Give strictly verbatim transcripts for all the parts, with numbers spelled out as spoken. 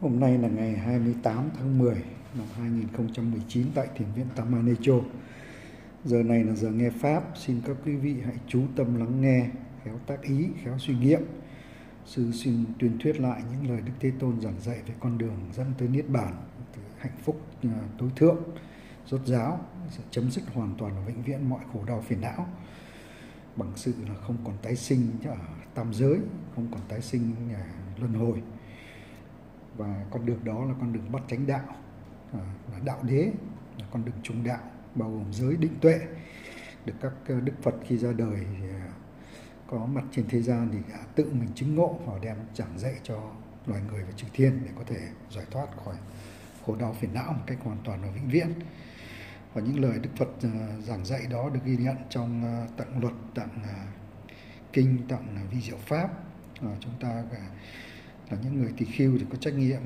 Hôm nay là ngày hai mươi tám tháng mười năm hai nghìn không trăm mười chín tại Thiền viện Tam An Echo. Giờ này là giờ nghe Pháp, xin các quý vị hãy chú tâm lắng nghe, khéo tác ý, khéo suy nghiệm. Sư xin tuyên thuyết lại những lời Đức Thế Tôn giảng dạy về con đường dẫn tới Niết Bàn, hạnh phúc tối thượng, rốt ráo, sẽ chấm dứt hoàn toàn và vĩnh viễn mọi khổ đau phiền não. Bằng sự là không còn tái sinh ở tam giới, không còn tái sinh luân hồi. Và con đường đó là con đường bắt chánh đạo, là đạo đế, là con đường trung đạo, bao gồm giới định tuệ. Được các Đức Phật khi ra đời có mặt trên thế gian thì đã tự mình chứng ngộ và đem giảng dạy cho loài người và chư thiên để có thể giải thoát khỏi khổ đau phiền não một cách hoàn toàn và vĩnh viễn. Và những lời Đức Phật giảng dạy đó được ghi nhận trong tạng luật, tạng kinh, tạng vi diệu pháp. Chúng ta là những người tỳ khưu thì có trách nhiệm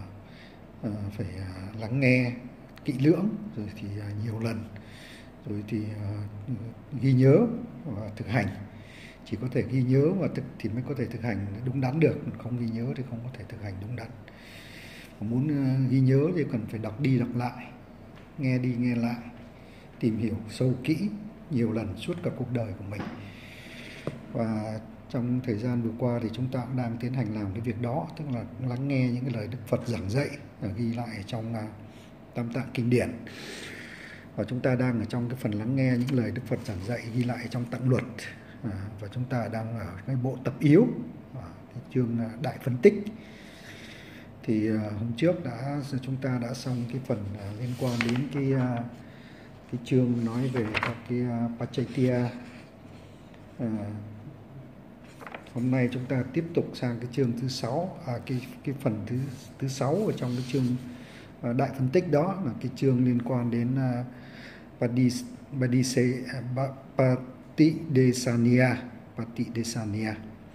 phải lắng nghe kỹ lưỡng, rồi thì nhiều lần, rồi thì ghi nhớ và thực hành. Chỉ có thể ghi nhớ và thực thì mới có thể thực hành đúng đắn được, không ghi nhớ thì không có thể thực hành đúng đắn. Mà muốn ghi nhớ thì cần phải đọc đi đọc lại, nghe đi nghe lại, tìm hiểu sâu kỹ nhiều lần suốt cả cuộc đời của mình. Và trong thời gian vừa qua thì chúng ta cũng đang tiến hành làm cái việc đó, tức là lắng nghe những cái lời Đức Phật giảng dạy ghi lại trong Tam Tạng Kinh Điển. Và chúng ta đang ở trong cái phần lắng nghe những lời Đức Phật giảng dạy ghi lại trong Tạng Luật. À, và chúng ta đang ở cái bộ tập yếu, à, cái chương đại phân tích. Thì à, hôm trước đã chúng ta đã xong cái phần à, liên quan đến cái à, cái chương nói về các cái à, Pacchaitya. À, hôm nay chúng ta tiếp tục sang cái chương thứ sáu, à, cái cái phần thứ thứ sáu ở trong cái chương à, đại phân tích đó là cái chương liên quan đến à, Padis, Padise, à, Patidesaniya, Patidesaniya.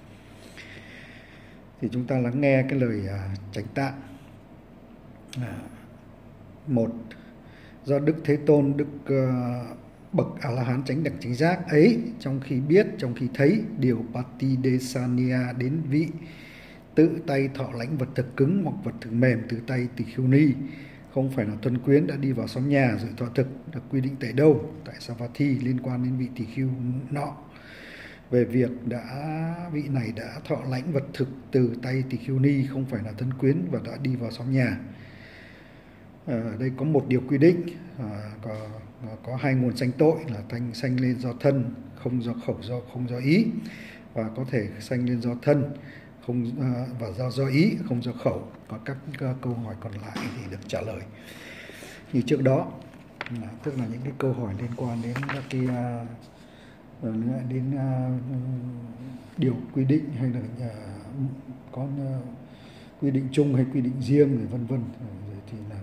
Thì chúng ta lắng nghe cái lời à, chánh tạng. À, một, do Đức Thế Tôn, Đức uh, bậc A-la-hán chánh đẳng chánh giác ấy, trong khi biết, trong khi thấy điều Patidesaniya đến vị tự tay thọ lãnh vật thực cứng hoặc vật thực mềm từ tay tỳ khưu ni, không phải là tuân quyến đã đi vào xóm nhà rồi thọ thực, được quy định tại đâu? Tại Savatthi, liên quan đến vị tỳ khưu nọ. Về việc đã vị này đã thọ lãnh vật thực từ tay tỳ khưu ni, không phải là thân quyến và đã đi vào xóm nhà. Ở đây có một điều quy định, à, có, có hai nguồn sanh tội là thanh sanh lên do thân, không do khẩu, do không do ý, và có thể sanh lên do thân không và do do ý, không do khẩu. Có các câu hỏi còn lại thì được trả lời như trước đó, à, tức là những cái câu hỏi liên quan đến các cái uh, đến uh, điều quy định hay là uh, có uh, quy định chung hay quy định riêng rồi vân vân. Rồi thì là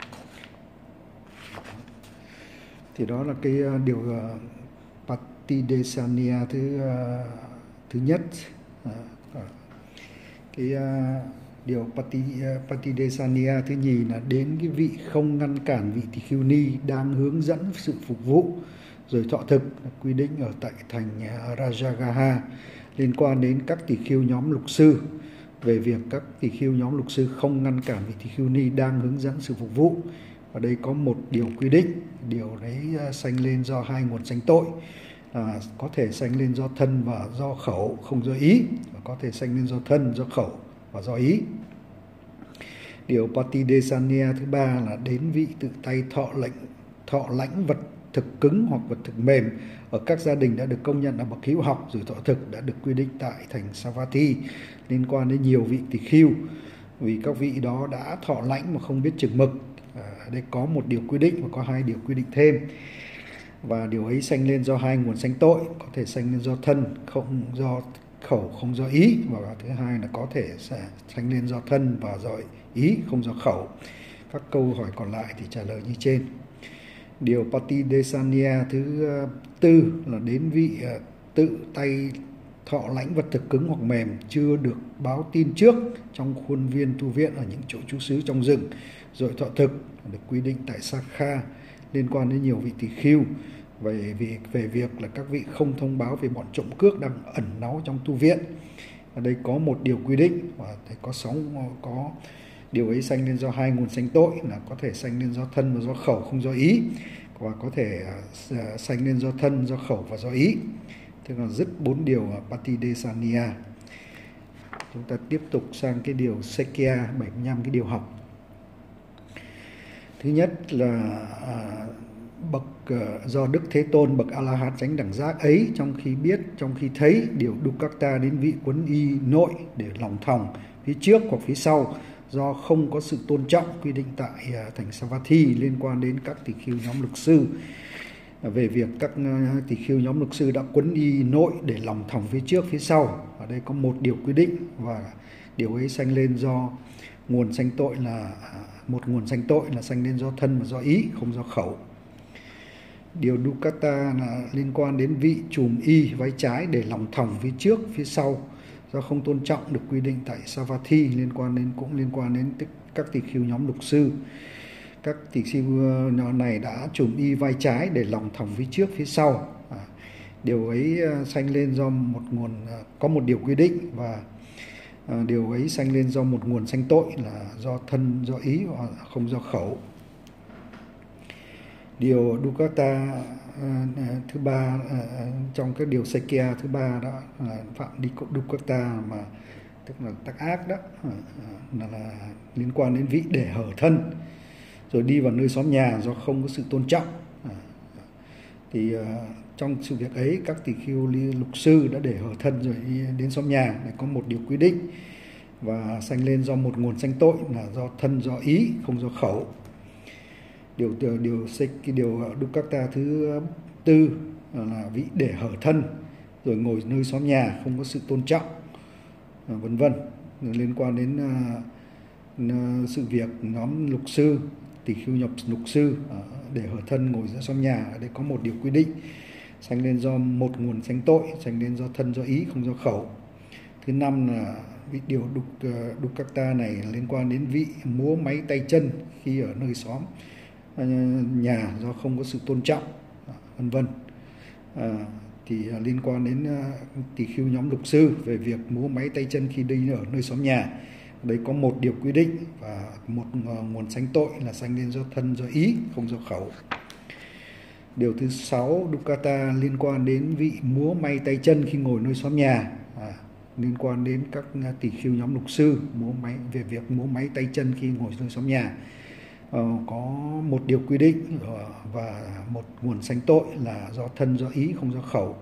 thì đó là cái uh, điều uh, Patidesaniya thứ uh, thứ nhất. Uh, cái uh, điều Pati, uh, Patidesaniya thứ nhì là đến cái vị không ngăn cản vị tỳ khưu ni đang hướng dẫn sự phục vụ rồi thọ thực, quy định ở tại thành uh, Rajagaha, liên quan đến các tỳ khưu nhóm lục sư, về việc các tỳ khưu nhóm lục sư không ngăn cản vị tỳ khưu ni đang hướng dẫn sự phục vụ. Ở đây có một điều quy định, điều đấy uh, sanh lên do hai nguồn sanh tội. À, có thể sanh lên do thân và do khẩu, không do ý, và có thể sanh lên do thân, do khẩu và do ý. Điều Patidesaniya thứ ba là đến vị tự tay thọ lệnh thọ lãnh vật thực cứng hoặc vật thực mềm ở các gia đình đã được công nhận là bậc hữu học rồi thọ thực, đã được quy định tại thành Savatthi, liên quan đến nhiều vị tỳ khưu, vì các vị đó đã thọ lãnh mà không biết chừng mực. À, đây có một điều quy định và có hai điều quy định thêm. Và điều ấy sanh lên do hai nguồn sanh tội, có thể sanh lên do thân, không do khẩu, không do ý, và thứ hai là có thể sẽ sanh lên do thân và do ý, không do khẩu. Các câu hỏi còn lại thì trả lời như trên. Điều Patidesaniya thứ tư là đến vị tự tay thọ lãnh vật thực cứng hoặc mềm chưa được báo tin trước trong khuôn viên tu viện ở những chỗ trú xứ trong rừng rồi thọ thực, được quy định tại Sakha, liên quan đến nhiều vị tỳ khưu về việc về việc là các vị không thông báo về bọn trộm cướp đang ẩn náu trong tu viện. Ở đây có một điều quy định và có sáu có Điều ấy sanh lên do hai nguồn sanh tội, là có thể sanh lên do thân và do khẩu không do ý, và có thể uh, sanh lên do thân, do khẩu và do ý. Tức là dứt bốn điều Patidesaniya. Chúng ta tiếp tục sang cái điều Sekya, bảy mươi lăm cái điều học. Thứ nhất là uh, bậc uh, do Đức Thế Tôn bậc A La Hán chánh đẳng giác ấy, trong khi biết, trong khi thấy điều Dukkata đến vị quấn y nội để lòng thòng phía trước hoặc phía sau, do không có sự tôn trọng quy định tại uh, thành Savatthi liên quan đến các tỳ khưu nhóm lực sư, uh, về việc các uh, tỳ khưu nhóm lực sư đã quấn y nội để lòng thòng phía trước phía sau. Ở đây có một điều quy định, và điều ấy sanh lên do nguồn sanh tội là uh, một nguồn sanh tội là sanh lên do thân và do ý, không do khẩu. Điều Dukkata là liên quan đến vị trùm y váy trái để lòng thòng phía trước phía sau, do không tôn trọng được quy định tại Savatthi, liên quan đến cũng liên quan đến các tỳ khưu nhóm lục sư. Các tỳ khưu nhóm này đã trùm y vai trái để lòng thòng phía trước phía sau. À, điều ấy sanh lên do một nguồn, có một điều quy định, và à, điều ấy sanh lên do một nguồn sanh tội là do thân, do ý, không do khẩu. Điều Dukkata uh, thứ ba, uh, trong các điều Sekya thứ ba đó là phạm đi Dukkata, mà tức là tác ác đó, uh, là, là liên quan đến vị để hở thân, rồi đi vào nơi xóm nhà do không có sự tôn trọng. Uh, thì uh, trong sự việc ấy, các tỳ khưu lục sư đã để hở thân rồi đi đến xóm nhà. Để có một điều quy định, và sanh lên do một nguồn sanh tội là do thân, do ý, không do khẩu. Điều điều cái điều Dukkata thứ tư là vị để hở thân rồi ngồi nơi xóm nhà, không có sự tôn trọng, vân vân, liên quan đến uh, sự việc nhóm lục sư, tỳ khưu nhập lục sư uh, để hở thân ngồi giữa xóm nhà. Ở đây có một điều quy định, sanh lên do một nguồn sanh tội, sanh lên do thân, do ý, không do khẩu. Thứ năm là vị điều Duk, uh, Dukkata này liên quan đến vị múa máy tay chân khi ở nơi xóm nhà do không có sự tôn trọng, vân vân. À, thì liên quan đến uh, tỳ khưu nhóm lục sư về việc múa máy tay chân khi đi ở nơi xóm nhà. Đấy có một điều quy định, và một uh, nguồn sanh tội là sanh lên do thân, do ý, không do khẩu. Điều thứ sáu, Dukkata liên quan đến vị múa may tay chân khi ngồi nơi xóm nhà. À, liên quan đến các uh, tỳ khưu nhóm lục sư múa máy về việc múa máy tay chân khi ngồi nơi xóm nhà. Uh, có một điều quy định uh, và một nguồn sanh tội là do thân, do ý, không do khẩu.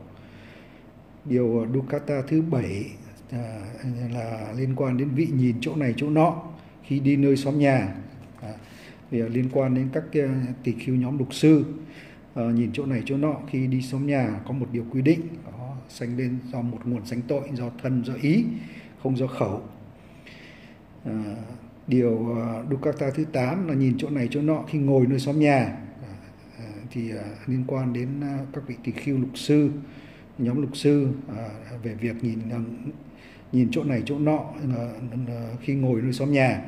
Điều Dukkata thứ bảy uh, là liên quan đến vị nhìn chỗ này chỗ nọ khi đi nơi xóm nhà. Uh, vì liên quan đến các uh, tỳ khưu nhóm lục sư uh, nhìn chỗ này chỗ nọ khi đi xóm nhà, có một điều quy định, có sanh lên do một nguồn sanh tội do thân, do ý, không do khẩu. Uh, Điều uh, Dukkata thứ tám là nhìn chỗ này chỗ nọ khi ngồi nơi xóm nhà, uh, thì uh, liên quan đến uh, các vị tỳ khưu lục sư, nhóm lục sư uh, về việc nhìn uh, nhìn chỗ này chỗ nọ uh, uh, khi ngồi nơi xóm nhà.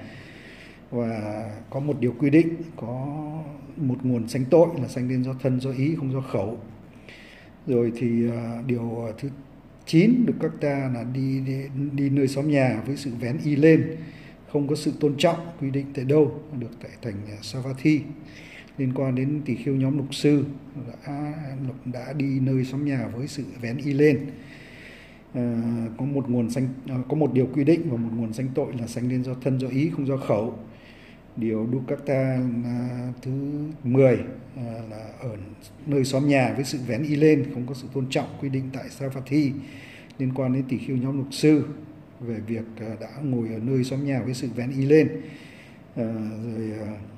Và có một điều quy định, có một nguồn sanh tội là sanh lên do thân, do ý, không do khẩu. Rồi thì uh, điều thứ chín, Dukkata là đi, đi đi nơi xóm nhà với sự vén y lên, không có sự tôn trọng quy định tại đâu, được tại thành Savatthi. Liên quan đến tỳ khưu nhóm lục sư đã, đã đi nơi xóm nhà với sự vén y lên. À, có một nguồn sanh, có một điều quy định và một nguồn sanh tội là sanh lên do thân, do ý, không do khẩu. Điều Dukkata thứ mười à, là ở nơi xóm nhà với sự vén y lên, không có sự tôn trọng quy định tại Savatthi. Liên quan đến tỳ khưu nhóm lục sư về việc đã ngồi ở nơi xóm nhà với sự vén y lên. À, rồi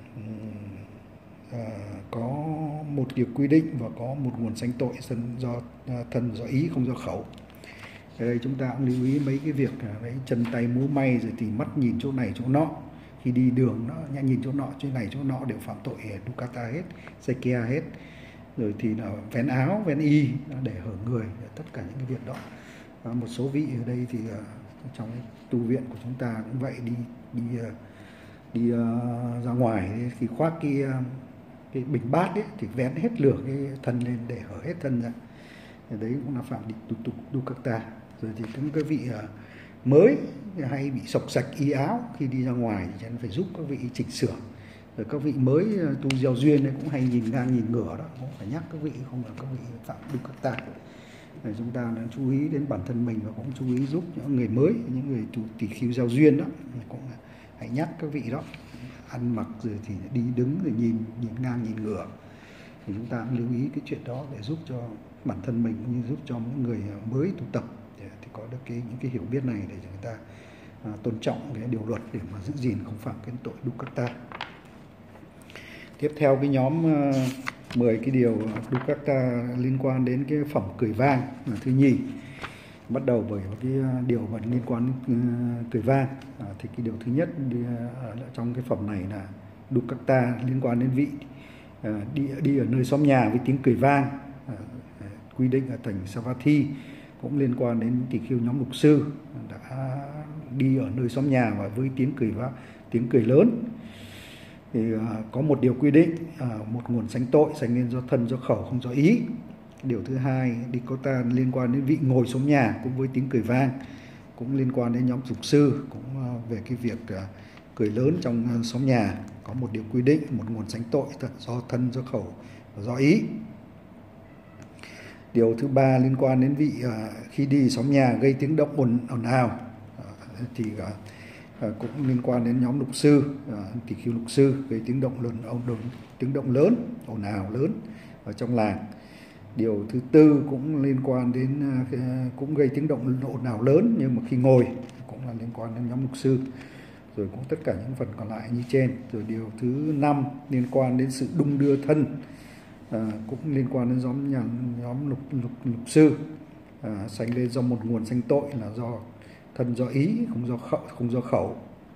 à, có một điều quy định và có một nguồn sanh tội do thân, do ý, không do khẩu. Ở đây chúng ta cũng lưu ý mấy cái việc đấy, chân tay múa may, rồi thì mắt nhìn chỗ này chỗ nọ khi đi đường, nó nhìn chỗ nọ chỗ này chỗ nọ đều phạm tội Dukkata hết, Sekya hết. Rồi thì là vén áo, vén y để hở người, tất cả những cái việc đó. Và một số vị ở đây thì trong tu viện của chúng ta cũng vậy, đi đi đi uh, ra ngoài thì khoác cái cái bình bát ấy, thì vén hết lửa cái thân lên để hở hết thân ra. Thì đấy cũng là phạm đi Dukkata. Rồi thì cũng cái vị uh, mới hay bị sộc sạch y áo khi đi ra ngoài thì phải giúp các vị chỉnh sửa. Rồi các vị mới tu gieo duyên ấy cũng hay nhìn ngang nhìn ngửa đó, cũng phải nhắc các vị không là các vị phạm dukkata. Để chúng ta nên chú ý đến bản thân mình và cũng chú ý giúp những người mới, những người tu tỳ khưu gieo duyên đó, cũng hãy nhắc các vị đó, ăn mặc rồi thì đi đứng rồi nhìn nhìn ngang nhìn ngửa, thì chúng ta cũng lưu ý cái chuyện đó để giúp cho bản thân mình cũng như giúp cho những người mới tu tập để thì có được cái những cái hiểu biết này để chúng ta à, tôn trọng cái điều luật để mà giữ gìn không phạm cái tội dukkata. Tiếp theo cái nhóm uh, mười cái điều dukkata liên quan đến cái phẩm cười vang là thứ nhì. Bắt đầu bởi cái điều mà liên quan đến uh, cười vang. À, thì cái điều thứ nhất đi, uh, trong cái phẩm này là dukkata liên quan đến vị uh, đi đi ở nơi xóm nhà với tiếng cười vang. Uh, quy định ở thành Savatthi cũng liên quan đến tỳ khưu nhóm lục sư đã đi ở nơi xóm nhà và với tiếng cười vang, tiếng cười lớn. Thì uh, có một điều quy định, uh, một nguồn sanh tội sanh lên do thân do khẩu không do ý. Điều thứ hai, Dikota liên quan đến vị ngồi xóm nhà cũng với tiếng cười vang, cũng liên quan đến nhóm dục sư, cũng uh, về cái việc uh, cười lớn trong uh, xóm nhà. Có một điều quy định, một nguồn sanh tội do thân do khẩu và do ý. Điều thứ ba liên quan đến vị uh, khi đi xóm nhà gây tiếng động ồn ồn ào, uh, thì uh, À, cũng liên quan đến nhóm lục sư, à, tỳ khưu lục sư gây tiếng động lớn, tiếng động lớn, ồn ào lớn ở trong làng. Điều thứ tư cũng liên quan đến cũng gây tiếng động ồn ào lớn nhưng mà khi ngồi cũng là liên quan đến nhóm lục sư. Rồi cũng tất cả những phần còn lại như trên. Rồi điều thứ năm liên quan đến sự đung đưa thân, à, cũng liên quan đến nhóm nhà, nhóm lục lục lục sư, à, sanh lên do một nguồn sanh tội là do thân do ý, không do khẩu, không do khẩu.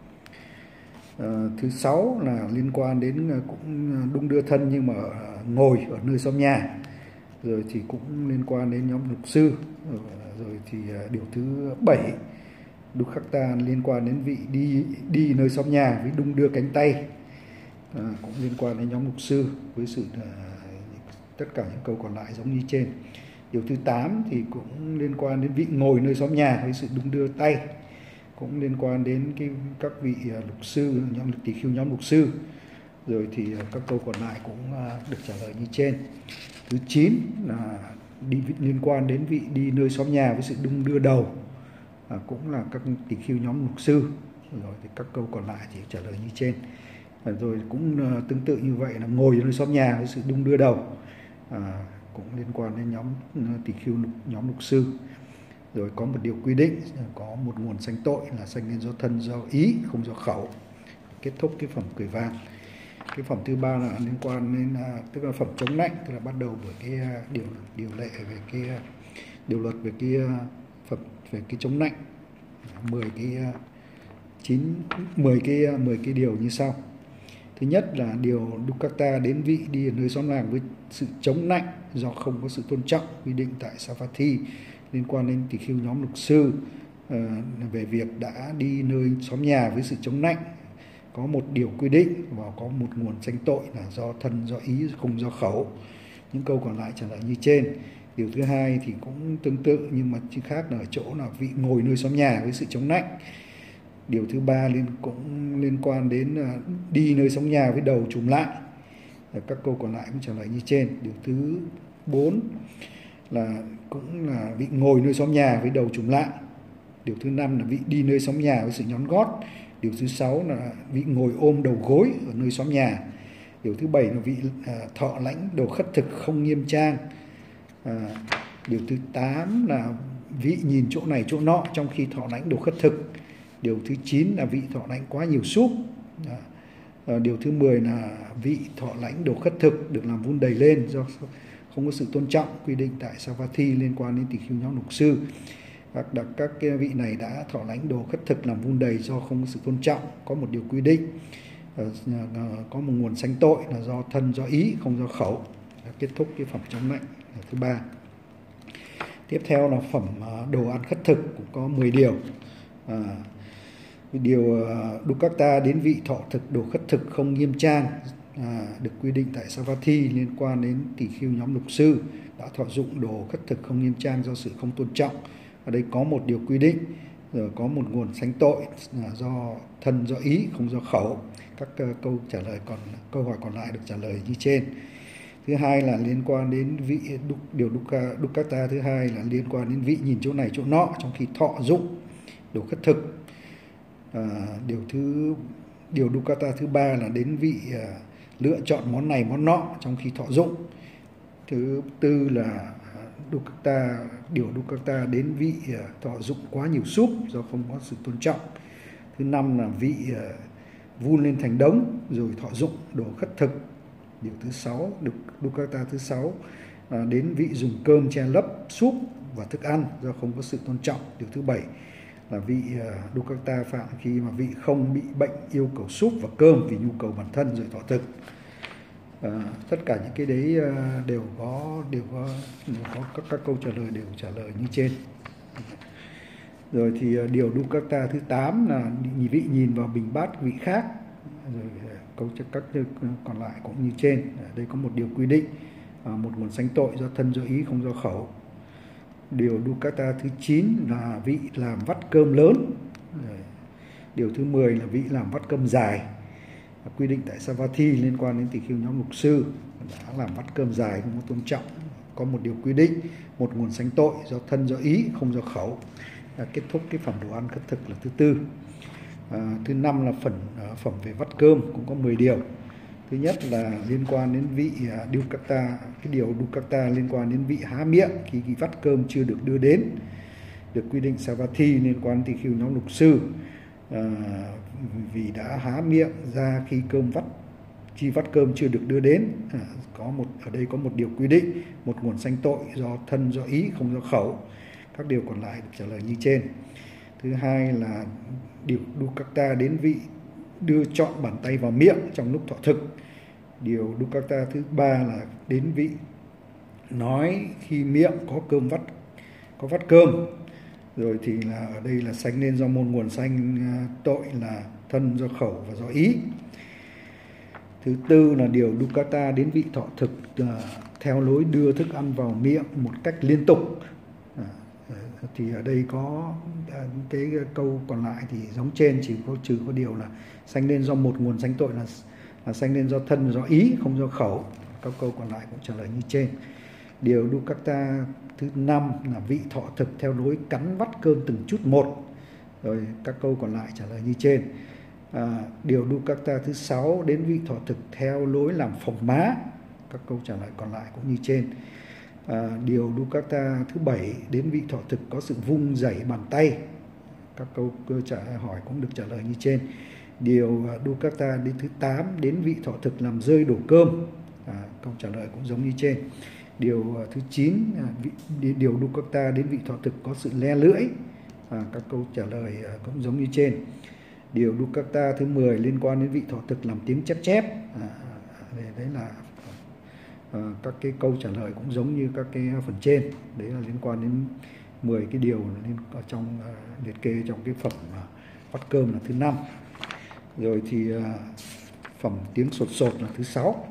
À, thứ sáu là liên quan đến cũng đung đưa thân nhưng mà ngồi ở nơi xóm nhà. Rồi thì cũng liên quan đến nhóm lục sư. Rồi, rồi thì điều thứ bảy, dukkata liên quan đến vị đi đi nơi xóm nhà với đung đưa cánh tay, à, cũng liên quan đến nhóm lục sư với sự uh, tất cả những câu còn lại giống như trên. Điều thứ tám thì cũng liên quan đến vị ngồi nơi xóm nhà với sự đung đưa tay, cũng liên quan đến cái các vị lục sư, nhóm tỳ khưu nhóm lục sư. Rồi thì các câu còn lại cũng được trả lời như trên. Thứ chín là đi liên quan đến vị đi nơi xóm nhà với sự đung đưa đầu, à, cũng là các tỳ khưu nhóm lục sư. Rồi thì các câu còn lại thì trả lời như trên. À, rồi cũng tương tự như vậy là ngồi nơi xóm nhà với sự đung đưa đầu, à, cũng liên quan đến nhóm tỳ khưu nhóm lục sư. Rồi có một điều quy định, có một nguồn sanh tội là sanh lên do thân do ý, không do khẩu. Kết thúc cái phẩm cười vang. Cái phẩm thứ ba là liên quan đến tức là phẩm chống nạnh, tức là bắt đầu bởi cái điều điều lệ về cái điều luật về cái phẩm về cái chống nạnh. mười cái chín mười cái mười cái điều như sau. Thứ nhất là điều dukkata đến vị đi ở nơi xóm làng với sự chống nạnh do không có sự tôn trọng, quy định tại Savatthi liên quan đến tỳ khưu nhóm lục sư, uh, về việc đã đi nơi xóm nhà với sự chống nạnh. Có một điều quy định và có một nguồn sanh tội là do thân do ý, không do khẩu. Những câu còn lại trả lời như trên. Điều thứ hai thì cũng tương tự nhưng mà chỉ khác là ở chỗ là vị ngồi nơi xóm nhà với sự chống nạnh. Điều thứ ba liên cũng liên quan đến uh, đi nơi xóm nhà với đầu trùm lại. Các câu còn lại cũng trả lời như trên. Điều thứ bốn là cũng là vị ngồi nơi xóm nhà với đầu trùm lại. Điều thứ năm là vị đi nơi xóm nhà với sự nhón gót. Điều thứ sáu là vị ngồi ôm đầu gối ở nơi xóm nhà. Điều thứ bảy là vị à, thọ lãnh đồ khất thực không nghiêm trang. À, điều thứ tám là vị nhìn chỗ này chỗ nọ trong khi thọ lãnh đồ khất thực. Điều thứ chín là vị thọ lãnh quá nhiều súp. À, à, điều thứ mười là vị thọ lãnh đồ khất thực được làm vun đầy lên do không có sự tôn trọng, quy định tại Savatthi liên quan đến tỳ khưu nhóm lục sư. Các, đặc, các cái vị này đã thọ lãnh đồ khất thực làm vun đầy do không có sự tôn trọng. Có một điều quy định, có một nguồn sanh tội là do thân do ý, không do khẩu. Kết thúc cái phẩm chống nạnh thứ ba. Tiếp theo là phẩm đồ ăn khất thực, cũng có mười điều. À, điều dukkata đến vị thọ thực đồ khất thực không nghiêm trang, à, được quy định tại Savatthi liên quan đến tỳ khưu nhóm lục sư đã thọ dụng đồ khất thực không nghiêm trang do sự không tôn trọng. Ở đây có một điều quy định Rồi có một nguồn sanh tội là do thân do ý không do khẩu. Các uh, câu trả lời còn câu hỏi còn lại được trả lời như trên. Thứ hai là liên quan đến vị điều dukkata. Thứ hai là liên quan đến vị nhìn chỗ này chỗ nọ trong khi thọ dụng đồ khất thực. À, điều thứ điều dukkata thứ ba là đến vị à, lựa chọn món này món nọ trong khi thọ dụng. Thứ tư là dukkata điều dukkata đến vị à, thọ dụng quá nhiều súp do không có sự tôn trọng. Thứ năm là vị à, vun lên thành đống rồi thọ dụng đồ khất thực. Điều thứ sáu, dukkata thứ sáu à, đến vị dùng cơm che lấp súp và thức ăn do không có sự tôn trọng. Điều thứ bảy là vị uh, dukkata phạm khi mà vị không bị bệnh yêu cầu súp và cơm vì nhu cầu bản thân rồi thọ thực. À, tất cả những cái đấy uh, đều có đều có đều có các, các câu trả lời đều trả lời như trên. Rồi thì uh, điều dukkata thứ tám là vị nhìn vào bình bát vị khác. Rồi uh, câu các còn lại cũng như trên. Ở đây có một điều quy định, uh, một nguồn sanh tội do thân do ý không do khẩu. Điều dukkata thứ chín là vị làm vắt cơm lớn. Điều thứ mười là vị làm vắt cơm dài. Quy định tại Savatthi liên quan đến tỳ khưu nhóm mục sư đã làm vắt cơm dài không có tôn trọng. Có một điều quy định, một nguồn sanh tội do thân do ý không do khẩu. Đã kết thúc cái phẩm đồ ăn khất thực là thứ tư. À, thứ năm là phần à, phẩm về vắt cơm cũng có mười điều. Thứ nhất là liên quan đến vị uh, dukkata, cái điều dukkata liên quan đến vị há miệng khi cái vắt cơm chưa được đưa đến, được quy định Savatthi liên quan tỳ khưu nhóm lục sư, uh, vì đã há miệng ra khi cơm vắt khi vắt cơm chưa được đưa đến. À, có một ở đây có một điều quy định, một nguồn sanh tội do thân do ý không do khẩu. Các điều còn lại được trả lời như trên. Thứ hai là điều dukkata đến vị đưa chọn bàn tay vào miệng trong lúc thọ thực. Điều dukkata thứ ba là đến vị nói khi miệng có cơm vắt có vắt cơm. Rồi thì là ở đây là sanh lên do môn nguồn sanh tội là thân do khẩu và do ý. Thứ tư là điều dukkata đến vị thọ thực uh, theo lối đưa thức ăn vào miệng một cách liên tục. À, thì ở đây có cái câu còn lại thì giống trên, chỉ có trừ có điều là sanh lên do một nguồn sanh tội là, là sanh lên do thân do ý không do khẩu. Các câu còn lại cũng trả lời như trên. Điều dukkata thứ năm là vị thọ thực theo lối cắn vắt cơm từng chút một. Rồi các câu còn lại trả lời như trên. À, điều dukkata thứ sáu đến vị thọ thực theo lối làm phồng má. Các câu trả lời còn lại cũng như trên. À, điều dukkata thứ bảy đến vị thọ thực có sự vung dẩy bàn tay. Các câu trả hỏi cũng được trả lời như trên. Điều dukkata đến thứ tám đến vị thọ thực làm rơi đổ cơm. À, câu trả lời cũng giống như trên. Điều thứ chín điều dukkata đến vị thọ thực có sự le lưỡi. À, các câu trả lời cũng giống như trên. Điều dukkata thứ mười liên quan đến vị thọ thực làm tiếng chép chép. À, đấy là à, các cái câu trả lời cũng giống như các cái phần trên. Đấy là liên quan đến mười cái điều liên ở trong uh, liệt kê trong cái phẩm uh, vắt cơm là thứ năm. Rồi thì uh, phẩm tiếng sột sột là thứ sáu.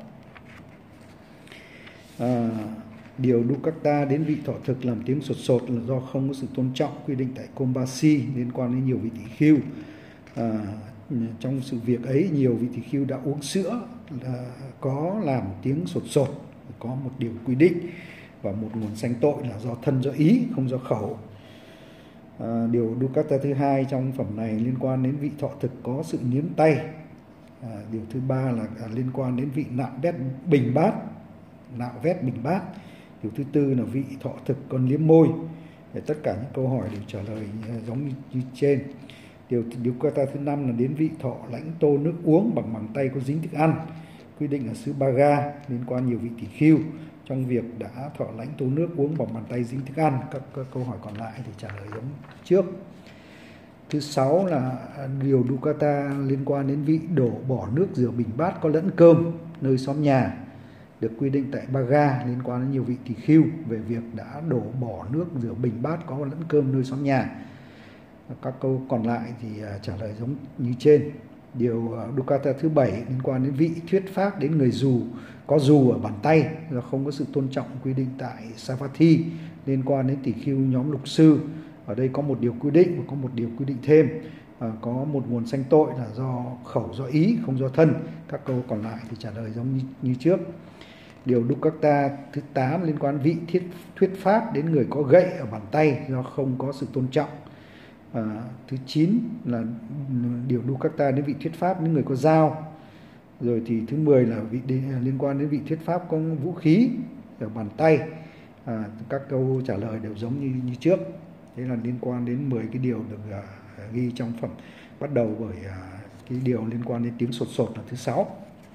À, điều dukkata đến vị thọ thực làm tiếng sột sột là do không có sự tôn trọng, quy định tại Kombasi liên quan đến nhiều vị tỳ khưu. À, trong sự việc ấy nhiều vị tỳ khưu đã uống sữa là có làm tiếng sột sột, có một điều quy định và một nguồn sanh tội là do thân do ý không do khẩu. À, điều dukkata thứ hai trong phẩm này liên quan đến vị thọ thực có sự niếm tay. À, điều thứ ba là à, liên quan đến vị nạo vét bình bát, nạo vét bình bát. Điều thứ tư là vị thọ thực còn liếm môi. Để tất cả những câu hỏi đều trả lời giống như, như trên. Điều dukkata thứ năm là đến vị thọ lãnh tô nước uống bằng bàn tay có dính thức ăn. Quy định ở xứ Baga liên quan nhiều vị tỳ khưu trong việc đã thọ lãnh tô nước uống bằng bàn tay dính thức ăn. Các, các câu hỏi còn lại thì trả lời giống trước. Thứ sáu là điều dukkata liên quan đến vị đổ bỏ nước rửa bình bát có lẫn cơm nơi xóm nhà, được quy định tại Baga liên quan đến nhiều vị tỳ khưu về việc đã đổ bỏ nước rửa bình bát có lẫn cơm nơi xóm nhà. Các câu còn lại thì trả lời giống như trên. Điều dukkata thứ bảy liên quan đến vị thuyết pháp đến người dù có dù ở bàn tay do không có sự tôn trọng quy định tại Savatthi liên quan đến tỳ khưu nhóm lục sư, Ở đây có một điều quy định và có một điều quy định thêm. À, có một nguồn sanh tội là do khẩu, do ý, không do thân. Các câu còn lại thì trả lời giống như, như trước. Điều Dukkata thứ tám liên quan vị thiết, thuyết pháp đến người có gậy ở bàn tay do không có sự tôn trọng. À, thứ chín là điều Dukkata đến vị thuyết pháp đến người có dao. Rồi thì thứ mười là vị liên quan đến vị thuyết pháp có vũ khí ở bàn tay. À, các câu trả lời đều giống như như trước. Thế là liên quan đến mười cái điều được uh, ghi trong phẩm, bắt đầu bởi uh, cái điều liên quan đến tiếng sột sột là thứ sáu.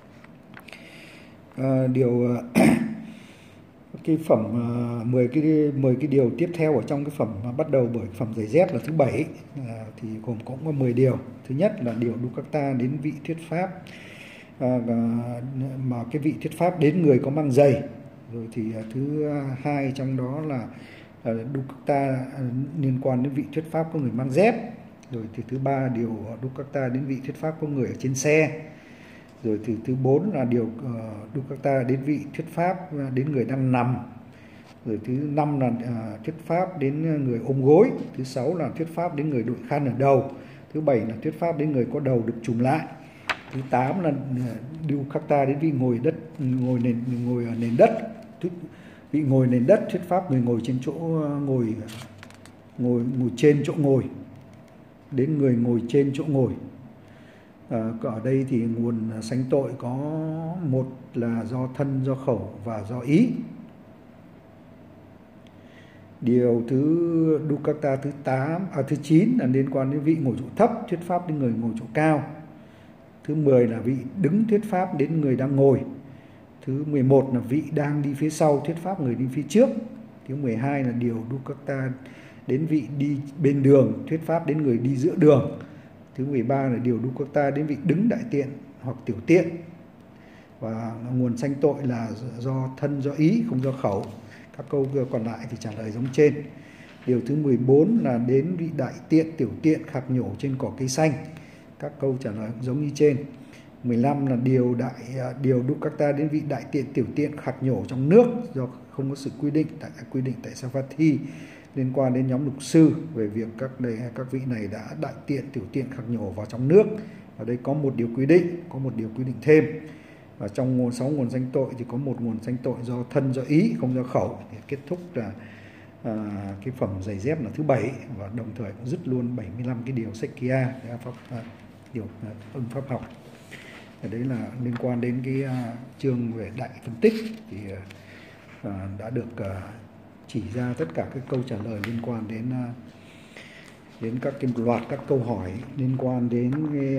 Uh, điều uh, cái phẩm uh, mười cái mười cái điều tiếp theo ở trong cái phẩm uh, bắt đầu bởi phẩm giày dép là thứ bảy, uh, thì gồm cũng có mười điều. Thứ nhất là điều Dukkata đến vị thuyết pháp, uh, uh, mà cái vị thuyết pháp đến người có mang giày. Rồi thì uh, thứ hai trong đó là uh, Dukkata uh, liên quan đến vị thuyết pháp có người mang dép. Rồi thì thứ ba điều Dukkata đến vị thuyết pháp có người ở trên xe. Rồi thì thứ bốn là điều uh, Dukkata đến vị thuyết pháp uh, đến người đang nằm. Rồi thứ năm là uh, thuyết pháp đến người ôm gối. Thứ sáu là thuyết pháp đến người đội khăn ở đầu. Thứ bảy là thuyết pháp đến người có đầu được trùm lại. Thứ tám là uh, Dukkata đến vị ngồi đất, ngồi nền ngồi ở nền đất. Thứ, vị ngồi nền đất, thuyết pháp người ngồi trên chỗ uh, ngồi ngồi ngồi trên chỗ ngồi, đến người ngồi trên chỗ ngồi. À, ở đây thì nguồn sanh tội có một là do thân, do khẩu và do ý. Điều thứ Dukkata thứ tám, à, thứ chín là liên quan đến vị ngồi chỗ thấp, thuyết pháp đến người ngồi chỗ cao. Thứ mười là vị đứng thuyết pháp đến người đang ngồi. Thứ mười một là vị đang đi phía sau, thuyết pháp người đi phía trước. Thứ mười hai là điều Dukkata đến vị đi bên đường, thuyết pháp đến người đi giữa đường. Thứ mười ba là điều Dukkata đến vị đứng đại tiện hoặc tiểu tiện. Và nguồn sanh tội là do thân, do ý, không do khẩu. Các câu còn lại thì trả lời giống trên. Điều thứ mười bốn là đến vị đại tiện, tiểu tiện, khạc nhổ trên cỏ cây xanh. Các câu trả lời giống như trên. mười lăm là điều đại điều Dukkata đến vị đại tiện, tiểu tiện, khạc nhổ trong nước do không có sự quy định tại quy định tại Savatthi, liên quan đến nhóm lục sư về việc các đây các vị này đã đại tiện, tiểu tiện, khạc nhổ vào trong nước. Ở đây có một điều quy định, có một điều quy định thêm. Và trong nguồn sáu nguồn danh tội thì có một nguồn danh tội do thân, do ý, không do khẩu. Thì kết thúc là à, cái phẩm giày dép là thứ bảy, và đồng thời cũng dứt luôn bảy mươi lăm cái điều Sakya, pháp à, điều à, ưng pháp học. Ở đấy là liên quan đến cái à, chương về đại phân tích thì à, đã được à, chỉ ra tất cả các câu trả lời liên quan đến đến các cái loạt các câu hỏi liên quan đến cái,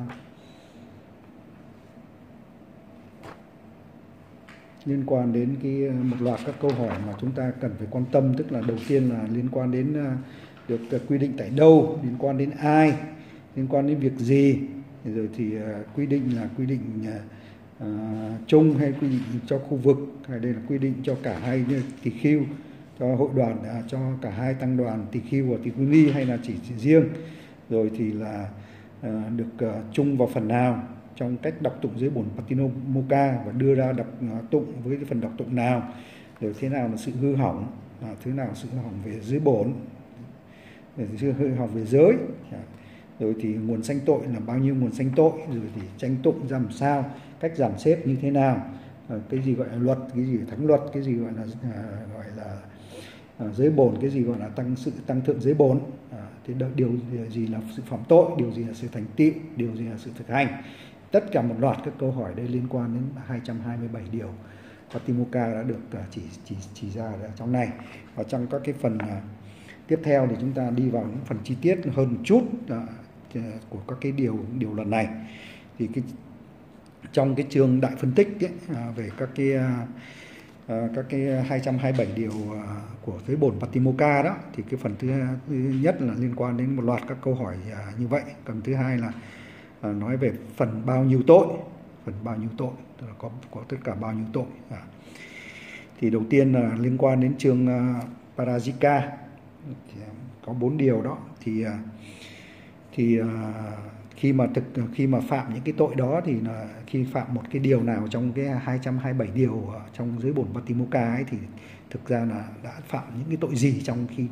liên quan đến cái một loạt các câu hỏi mà chúng ta cần phải quan tâm. Tức là đầu tiên là liên quan đến được quy định tại đâu, liên quan đến ai, liên quan đến việc gì, rồi thì quy định là quy định uh, chung hay quy định cho khu vực, hay đây là quy định cho cả hai tỳ khưu, cho hội đoàn, à, cho cả hai tăng đoàn tỳ khưu và tỳ khưu ni, hay là chỉ, chỉ riêng. Rồi thì là à, được à, chung vào phần nào trong cách đọc tụng dưới bổn Patimokkha, và đưa ra đọc à, tụng với cái phần đọc tụng nào, rồi thế nào là sự hư hỏng, à, thế nào là sự hư hỏng về dưới bổn, sự hư hỏng về giới, à, rồi thì nguồn sanh tội là bao nhiêu nguồn sanh tội, rồi thì tranh tụng ra làm sao, cách giảm xếp như thế nào, à, cái gì gọi là luật, cái gì thắng luật, cái gì gọi là à, gọi là À, giới bổn, cái gì gọi là tăng sự tăng thượng giới bổn, à, thì điều gì là sự phạm tội, điều gì là sự thành tựu, điều gì là sự thực hành. Tất cả một loạt các câu hỏi đây liên quan đến hai trăm hai mươi bảy điều Patimokkha đã được uh, chỉ chỉ chỉ ra ở trong này. Và trong các cái phần uh, tiếp theo thì chúng ta đi vào những phần chi tiết hơn một chút uh, của các cái điều điều lần này. Thì cái trong cái chương đại phân tích ấy, uh, về các cái uh, À, các cái hai trăm hai mươi bảy điều à, của giới bổn Patimokkha đó, thì cái phần thứ, thứ nhất là liên quan đến một loạt các câu hỏi à, như vậy. Phần thứ hai là à, nói về phần bao nhiêu tội, phần bao nhiêu tội, tức là có có tất cả bao nhiêu tội. À. Thì đầu tiên là liên quan đến chương uh, Parajika, thì, uh, có bốn điều đó. Thì uh, thì uh, khi mà thực khi mà phạm những cái tội đó thì là khi phạm một cái điều nào trong cái hai trăm hai mươi bảy điều trong giới bổn Patimokkha ấy, thì thực ra là đã phạm những cái tội gì trong khi đó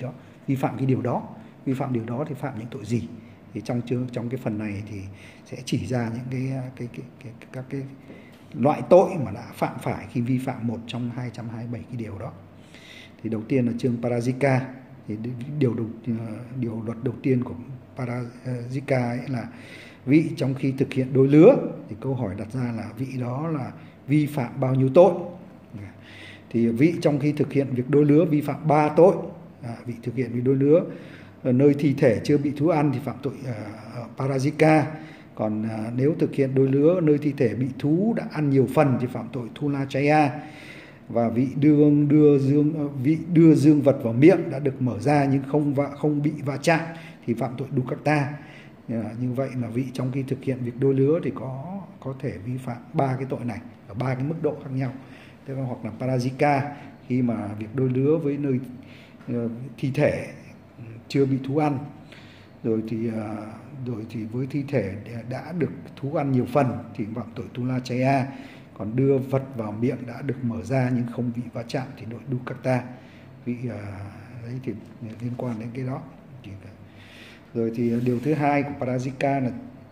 vi phạm cái điều đó, vi phạm điều đó thì phạm những tội gì. Thì trong chương trong cái phần này thì sẽ chỉ ra những cái cái cái, cái, cái các cái loại tội mà đã phạm phải khi vi phạm một trong hai trăm hai mươi bảy cái điều đó. Thì đầu tiên là chương Parajika. Thì điều đầu, điều luật đầu tiên của Parajika ấy là vị trong khi thực hiện đôi lứa. Thì câu hỏi đặt ra là vị đó là vi phạm bao nhiêu tội? Thì vị trong khi thực hiện việc đôi lứa vi phạm ba tội. À, vị thực hiện việc đôi lứa ở nơi thi thể chưa bị thú ăn thì phạm tội uh, Parajika. Còn uh, nếu thực hiện đôi lứa nơi thi thể bị thú đã ăn nhiều phần thì phạm tội Thulachaya. Và vị đưa đưa dương vị đưa dương vật vào miệng đã được mở ra nhưng không va, không bị va chạm thì phạm tội Dukkata. À, như vậy là vị trong khi thực hiện việc đôi lứa thì có có thể vi phạm ba cái tội này ở ba cái mức độ khác nhau. Tức là hoặc là Parajika khi mà việc đôi lứa với nơi uh, thi thể chưa bị thú ăn, rồi thì uh, rồi thì với thi thể đã được thú ăn nhiều phần thì phạm tội Thulachaya. Còn đưa vật vào miệng đã được mở ra nhưng không bị va chạm thì tội Dukkata. Vị uh, đấy thì liên quan đến cái đó. Rồi thì điều thứ hai của Parajika là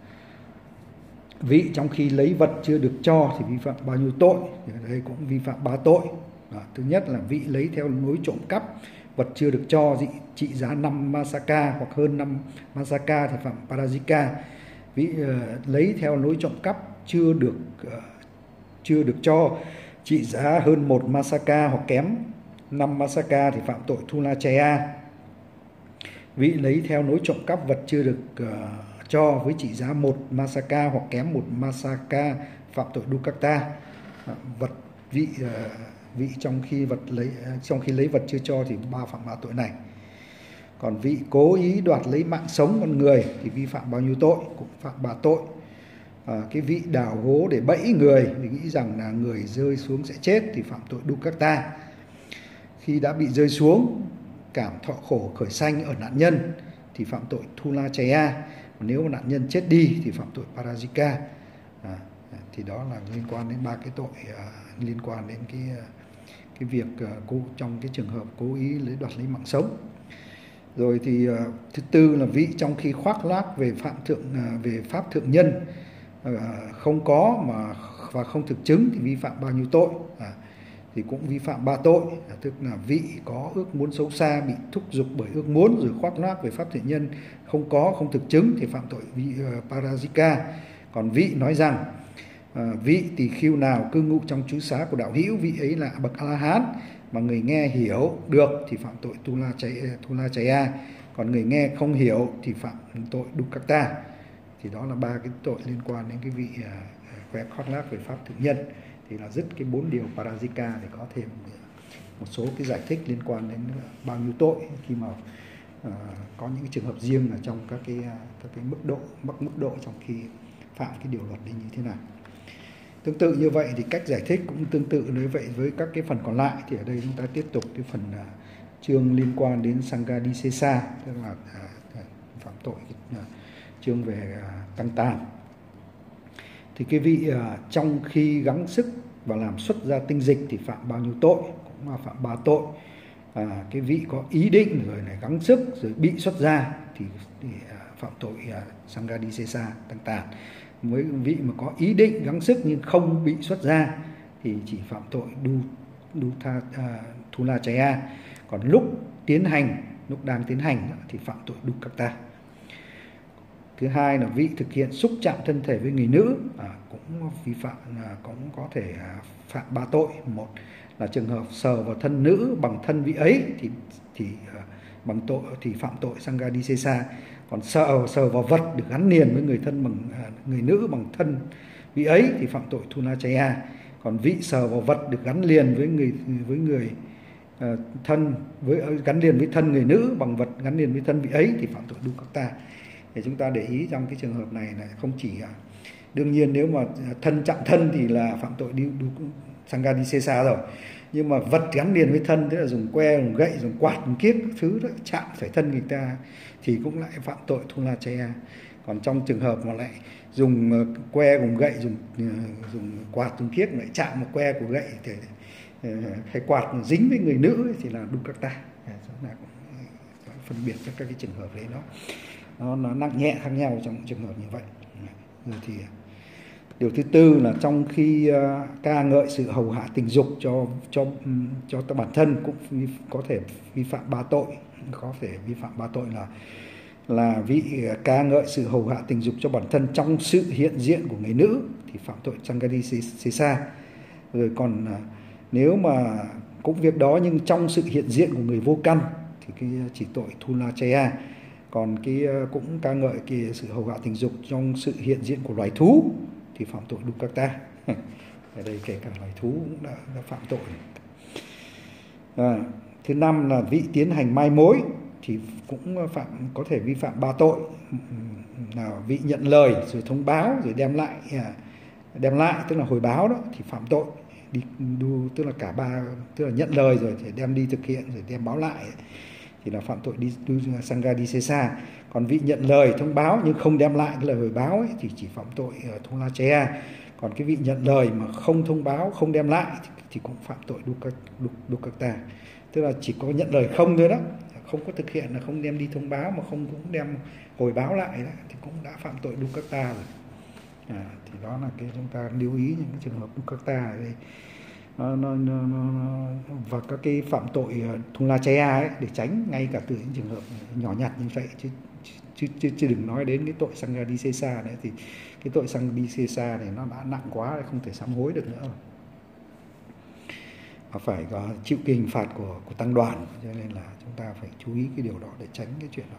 vị trong khi lấy vật chưa được cho thì vi phạm bao nhiêu tội? Thì ở đây cũng vi phạm ba tội. Đó, thứ nhất là vị lấy theo lối trộm cắp vật chưa được cho dị trị giá năm masaka hoặc hơn năm masaka thì phạm Parajika. Vị uh, lấy theo lối trộm cắp chưa được uh, chưa được cho trị giá hơn một masaka hoặc kém năm masaka thì phạm tội Thulachaya. Vị lấy theo lối trộm cắp vật chưa được uh, cho với trị giá một masaka hoặc kém một masaka phạm tội Dukkata. Uh, vật vị uh, vị trong khi vật lấy uh, trong khi lấy vật chưa cho thì ba phạm ba tội này. Còn vị cố ý đoạt lấy mạng sống con người thì vi phạm bao nhiêu tội? Cũng phạm ba tội. À, cái vị đào hố để bẫy người thì nghĩ rằng là người rơi xuống sẽ chết thì phạm tội Dukkata. Khi đã bị rơi xuống cảm thọ khổ khởi sanh ở nạn nhân thì phạm tội Thulachaya. Nếu nạn nhân chết đi thì phạm tội Parajika. À, thì đó là liên quan đến ba cái tội uh, liên quan đến cái cái việc uh, cố trong cái trường hợp cố ý lấy đoạt lấy mạng sống. Rồi thì uh, thứ tư là vị trong khi khoác lác về phạm thượng uh, về pháp thượng nhân uh, không có mà và không thực chứng thì vi phạm bao nhiêu tội? À, thì cũng vi phạm ba tội. À, tức là vị có ước muốn xấu xa bị thúc giục bởi ước muốn rồi khoác lác về pháp thượng nhân không có không thực chứng thì phạm tội vị uh, Parajika. Còn vị nói rằng À, vị tỳ khưu nào cư ngụ trong trú xá của đạo hữu, vị ấy là bậc A-la-hán mà người nghe hiểu được thì phạm tội Thulachaya. Còn người nghe không hiểu thì phạm tội Dukkata. Thì đó là ba cái tội liên quan đến cái vị khoe khoác lác về pháp thượng nhân. Thì là dứt cái bốn điều Parajika để có thêm một số cái giải thích liên quan đến bao nhiêu tội khi mà uh, có những cái trường hợp riêng ở trong các cái các cái mức độ mức mức độ trong khi phạm cái điều luật này như thế nào. Tương tự như vậy thì cách giải thích cũng tương tự như vậy với các cái phần còn lại. Thì ở đây chúng ta tiếp tục cái phần uh, chương liên quan đến Sanghadisesa, tức là uh, phạm tội uh, chương về uh, tăng tàn. Thì cái vị uh, trong khi gắng sức và làm xuất ra tinh dịch thì phạm bao nhiêu tội? Cũng là phạm ba tội. À, cái vị có ý định rồi này gắng sức rồi bị xuất ra thì, thì uh, phạm tội uh, Sanghadisesa tăng tàn. Với vị mà có ý định gắng sức nhưng không bị xuất ra thì chỉ phạm tội du, du tha, uh, Thulachaya. Còn lúc tiến hành, lúc đang tiến hành thì phạm tội Dukkata. Thứ hai là vị thực hiện xúc chạm thân thể với người nữ à, cũng vi phạm, à, cũng có thể à, phạm ba tội. Một là trường hợp sờ vào thân nữ bằng thân vị ấy thì thì à, bằng tội thì phạm tội Sanghadisesa. Còn sờ sờ vào vật được gắn liền với người thân bằng à, người nữ bằng thân vị ấy thì phạm tội Thulachaya. Còn vị sờ vào vật được gắn liền với người với người à, thân với gắn liền với thân người nữ bằng vật gắn liền với thân vị ấy thì phạm tội Dukkata. Để chúng ta để ý trong cái trường hợp này là không chỉ đương nhiên nếu mà thân chạm thân thì là phạm tội đi Sanghadisesa rồi, nhưng mà vật gắn liền với thân, tức là dùng que, dùng gậy, dùng quạt, dùng kiếp các thứ đó chạm phải thân người ta thì cũng lại phạm tội Thulachaya. Còn trong trường hợp mà lại dùng que, dùng gậy, dùng dùng quạt, dùng kiếp lại chạm một que của gậy thì hay quạt dính với người nữ thì là Dukkata, phân biệt các các cái trường hợp đấy nó nó, nó nặng nhẹ khác nhau trong trường hợp như vậy. Rồi thì điều thứ tư là trong khi uh, ca ngợi sự hầu hạ tình dục cho cho cho bản thân cũng có thể vi phạm ba tội. Có thể vi phạm ba tội là là vị ca ngợi sự hầu hạ tình dục cho bản thân trong sự hiện diện của người nữ thì phạm tội Sanghadisesa. Rồi còn uh, nếu mà cũng việc đó nhưng trong sự hiện diện của người vô căn thì cái chỉ tội Thulachaya. Còn cái uh, cũng ca ngợi cái sự hầu hạ tình dục trong sự hiện diện của loài thú thì phạm tội Dukkata. Ở đây kể cả loài thú cũng đã, đã phạm tội. À, thứ năm là vị tiến hành mai mối thì cũng phạm có thể vi phạm ba tội. Nào vị nhận lời rồi thông báo rồi đem lại đem lại tức là hồi báo đó thì phạm tội. Đi đu tức là cả ba, tức là nhận lời rồi thì đem đi thực hiện rồi đem báo lại thì là phạm tội đi Sanghadisesa. Còn vị nhận lời thông báo nhưng không đem lại cái lời hồi báo ấy, thì chỉ phạm tội uh, Thulachaya. Còn cái vị nhận lời mà không thông báo, không đem lại thì, thì cũng phạm tội Dukkata. Tức là chỉ có nhận lời không thôi đó, không có thực hiện là không đem đi thông báo mà không cũng đem hồi báo lại đó, thì cũng đã phạm tội Dukkata rồi. À, thì đó là cái chúng ta lưu ý những cái trường hợp Dukkata ở đây. Nó, nó, nó, nó, và các cái phạm tội Thulachaya ấy để tránh ngay cả từ những trường hợp nhỏ nhặt như vậy chứ chứ chứ, chứ đừng nói đến cái tội Sanghadisesa nữa, thì cái tội Sanghadisesa này nó đã nặng quá không thể sám hối được nữa, và phải có chịu cái hình phạt của của tăng đoàn, cho nên là chúng ta phải chú ý cái điều đó để tránh cái chuyện đó.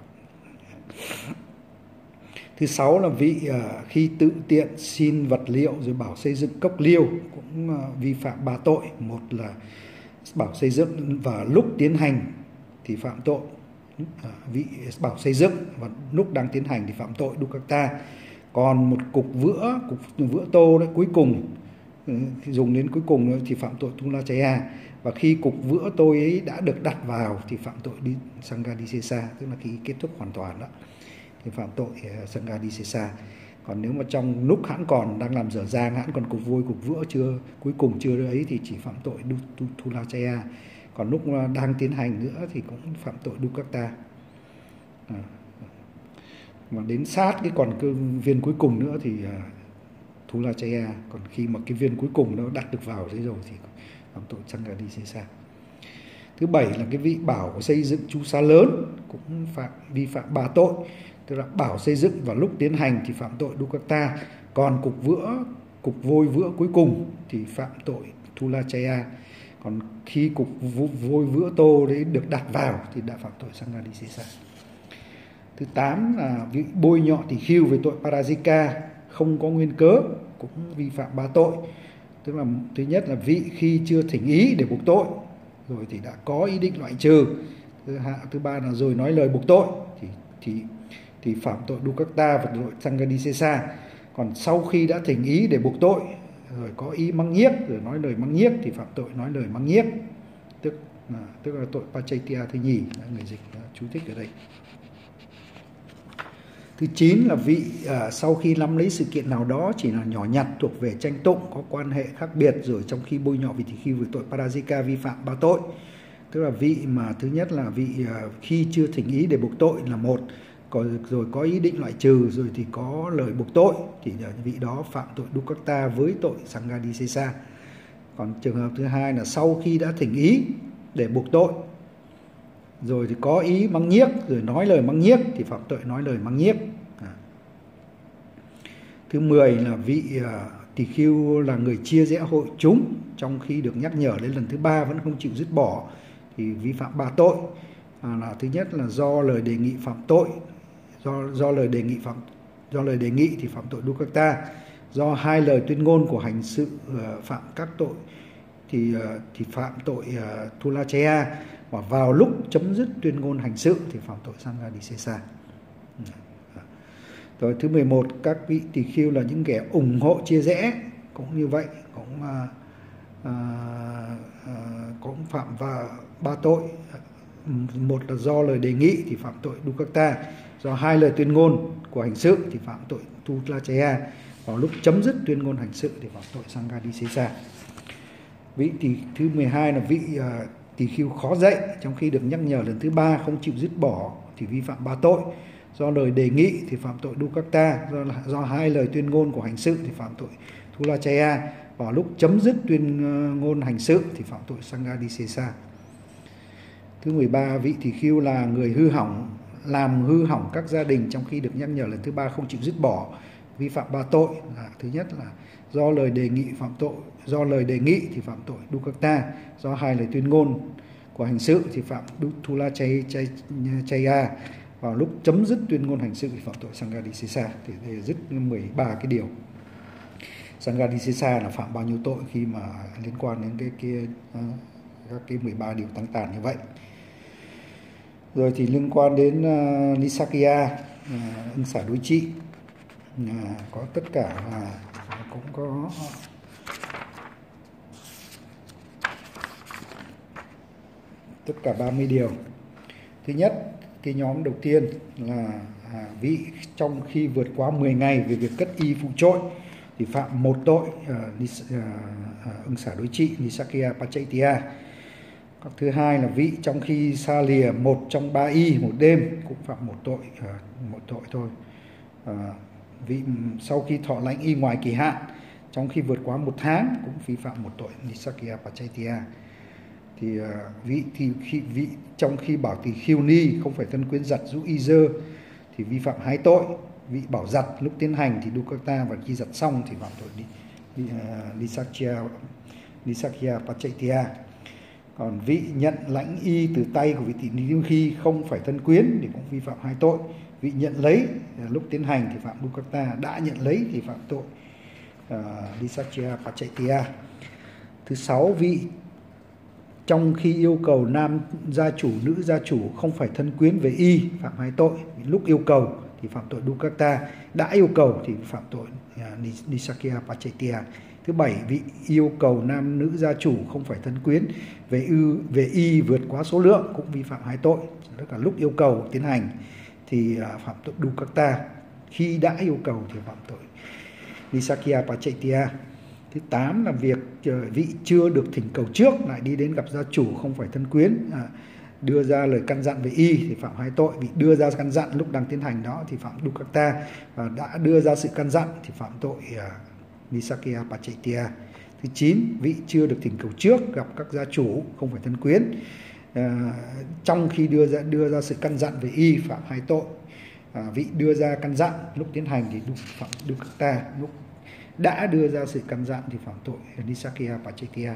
Thứ sáu là vị uh, khi tự tiện xin vật liệu rồi bảo xây dựng cốc liêu cũng uh, vi phạm ba tội. Một là bảo xây dựng và lúc tiến hành thì phạm tội uh, vị bảo xây dựng và lúc đang tiến hành thì phạm tội Dukkata. Còn một cục vữa, cục vữa tô đấy cuối cùng uh, dùng đến cuối cùng thì phạm tội Thulachaya. Và khi cục vữa tô ấy đã được đặt vào thì phạm tội đi Sanghadisesa, tức là khi kết thúc hoàn toàn đó thì phạm tội uh, Sanghadisesa. Còn nếu mà trong lúc hãng còn đang làm dở dang, hãng còn cục vôi cục vữa chưa cuối cùng chưa ấy thì chỉ phạm tội Thulachaya. Còn lúc đang tiến hành nữa thì cũng phạm tội Dukkata. À, mà đến sát cái còn cái viên cuối cùng nữa thì uh, Thulachaya. Còn khi mà cái viên cuối cùng nó đặt được vào thế rồi thì phạm tội Sanghadisesa. Thứ bảy là cái vị bảo xây dựng chu sa lớn cũng phạm vi phạm ba tội. Tức là bảo xây dựng vào lúc tiến hành thì phạm tội Dukkata. Còn cục vữa, cục vôi vữa cuối cùng thì phạm tội Thulachaya. Còn khi cục vôi vữa tô đấy được đặt vào thì đã phạm tội Sanghadisesa. Thứ tám là vị bôi nhọ tỳ khưu về tội Parajika không có nguyên cớ cũng vi phạm ba tội. Tức là thứ nhất là vị khi chưa thỉnh ý để buộc tội rồi thì đã có ý định loại trừ. Thứ, hạ, thứ ba là rồi nói lời buộc tội thì thì thì phạm tội Dukkata và tội Sanghadisesa. Còn sau khi đã thỉnh ý để buộc tội rồi có ý mắng nhiếc rồi nói lời mắng nhiếc thì phạm tội nói lời mắng nhiếc, tức là tức là tội Pachaitia thứ nhì, người dịch chú thích ở đây. Thứ chín là vị à, sau khi nắm lấy sự kiện nào đó chỉ là nhỏ nhặt thuộc về tranh tụng có quan hệ khác biệt rồi trong khi bôi nhọ vị tỳ khưu về tội Parajika vi phạm ba tội. Tức là vị mà thứ nhất là vị à, khi chưa thỉnh ý để buộc tội là một, còn rồi có ý định loại trừ rồi thì có lời buộc tội thì vị đó phạm tội Dukkata với tội Sanghadisesa. Còn trường hợp thứ hai là sau khi đã thỉnh ý để buộc tội rồi thì có ý mắng nhiếc rồi nói lời mắng nhiếc thì phạm tội nói lời mắng nhiếc. À. Thứ mười là vị uh, tỳ khưu là người chia rẽ hội chúng trong khi được nhắc nhở đến lần thứ ba vẫn không chịu dứt bỏ thì vi phạm ba tội. À, là thứ nhất là do lời đề nghị phạm tội, do do lời đề nghị phạm do lời đề nghị thì phạm tội Dukkata, do hai lời tuyên ngôn của hành sự uh, phạm các tội thì uh, thì phạm tội uh, Thulachaya, và vào lúc chấm dứt tuyên ngôn hành sự thì phạm tội Sanghadisesa. Rồi thứ mười một, các vị tỳ khưu là những kẻ ủng hộ chia rẽ cũng như vậy, cũng uh, uh, uh, cũng phạm vào ba tội. Một là do lời đề nghị thì phạm tội Dukkata, do hai lời tuyên ngôn của hành sự thì phạm tội Thulachaya, vào lúc chấm dứt tuyên ngôn hành sự thì phạm tội Sanghadisesa. Vị tỳ thứ mười hai là vị uh, tỳ khưu khó dậy trong khi được nhắc nhở lần thứ ba không chịu dứt bỏ thì vi phạm ba tội. Do lời đề nghị thì phạm tội Dukkakta, do do hai lời tuyên ngôn của hành sự thì phạm tội Thulachaya, vào lúc chấm dứt tuyên ngôn hành sự thì phạm tội Sanghadisesa. Thứ mười ba, vị tỳ khưu là người hư hỏng, làm hư hỏng các gia đình trong khi được nhắc nhở lần thứ ba không chịu dứt bỏ, vi phạm ba tội. Là thứ nhất là do lời đề nghị phạm tội, do lời đề nghị thì phạm tội Dukkakta, do hai lời tuyên ngôn của hành sự thì phạm Thulachaya, vào lúc chấm dứt tuyên ngôn hành sự thì phạm tội Sanghadisesa. Thì để dứt mười ba cái điều. Sanghadisesa là phạm bao nhiêu tội khi mà liên quan đến cái kia các cái mười ba điều tăng tàn như vậy. Rồi thì liên quan đến uh, Nisakya, uh, ưng xả đối trị, uh, có tất cả là uh, cũng có tất cả ba mươi điều. Thứ nhất, cái nhóm đầu tiên là à, vị trong khi vượt quá mười ngày về việc cất y phụ trội thì phạm một tội uh, nis, uh, uh, ưng xả đối trị, Nisakya Pachaitia. Thứ hai là vị trong khi xa lìa một trong ba y một đêm cũng phạm một tội, uh, một tội thôi. Uh, vị sau khi thọ lãnh y ngoài kỳ hạn trong khi vượt quá một tháng cũng vi phạm một tội, Nisakya Pachaitia. Thì uh, vị thì khi vị trong khi bảo tỳ khưu ni không phải thân quyến giặt rũ y dơ thì vi phạm hai tội. Vị bảo giặt lúc tiến hành thì Dukkakta, và khi giặt xong thì phạm tội đi, đi uh, Nisakya Nisakya Pachaitia. Còn vị nhận lãnh y từ tay của vị tỳ khưu khi không phải thân quyến thì cũng vi phạm hai tội. Vị nhận lấy lúc tiến hành thì phạm Dukkakta, đã nhận lấy thì phạm tội uh, Nisakya Pachaitia. Thứ sáu, vị trong khi yêu cầu nam gia chủ, nữ gia chủ không phải thân quyến về y phạm hai tội. Lúc yêu cầu thì phạm tội Dukkakta, đã yêu cầu thì phạm tội uh, Nisakya Pachaitia. Thứ bảy, vị yêu cầu nam nữ gia chủ không phải thân quyến về y, về y vượt quá số lượng cũng vi phạm hai tội. Tất cả lúc yêu cầu tiến hành thì uh, phạm tội Dukkakta, khi đã yêu cầu thì phạm tội Nisakya Pachaitia. Thứ tám là việc vị chưa được thỉnh cầu trước lại đi đến gặp gia chủ không phải thân quyến, à, đưa ra lời căn dặn về y thì phạm hai tội. Vị đưa ra căn dặn lúc đang tiến hành đó thì phạm Dukkakta, và đã đưa ra sự căn dặn thì phạm tội uh, Nisakya Pachaitia. Thứ chín, vị chưa được thỉnh cầu trước gặp các gia chủ không phải thân quyến, à, trong khi đưa ra đưa ra sự căn dặn về y phạm hai tội. À, vị đưa ra căn dặn lúc tiến hành thì phạm Dukkakta, lúc đã đưa ra sự căn dặn thì phạm tội Nisakya Pachaitia.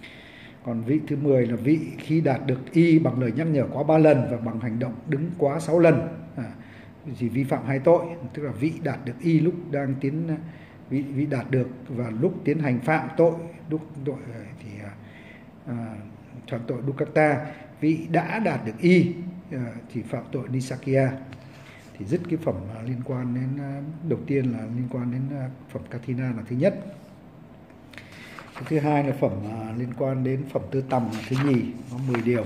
Còn vị thứ mười là vị khi đạt được y bằng lời nhắc nhở quá ba lần và bằng hành động đứng quá sáu lần à, thì vi phạm hai tội. Tức là vị đạt được y lúc đang tiến vị, vị đạt được và lúc tiến hành phạm tội đúc tội thì à, phạm tội Dukkakta. Vị đã đạt được y à, thì phạm tội Nisakya. Thì dứt cái phẩm liên quan đến đầu tiên là liên quan đến phẩm Kathina là thứ nhất. Cái thứ hai là phẩm liên quan đến phẩm tơ tằm là thứ nhì, có mười điều.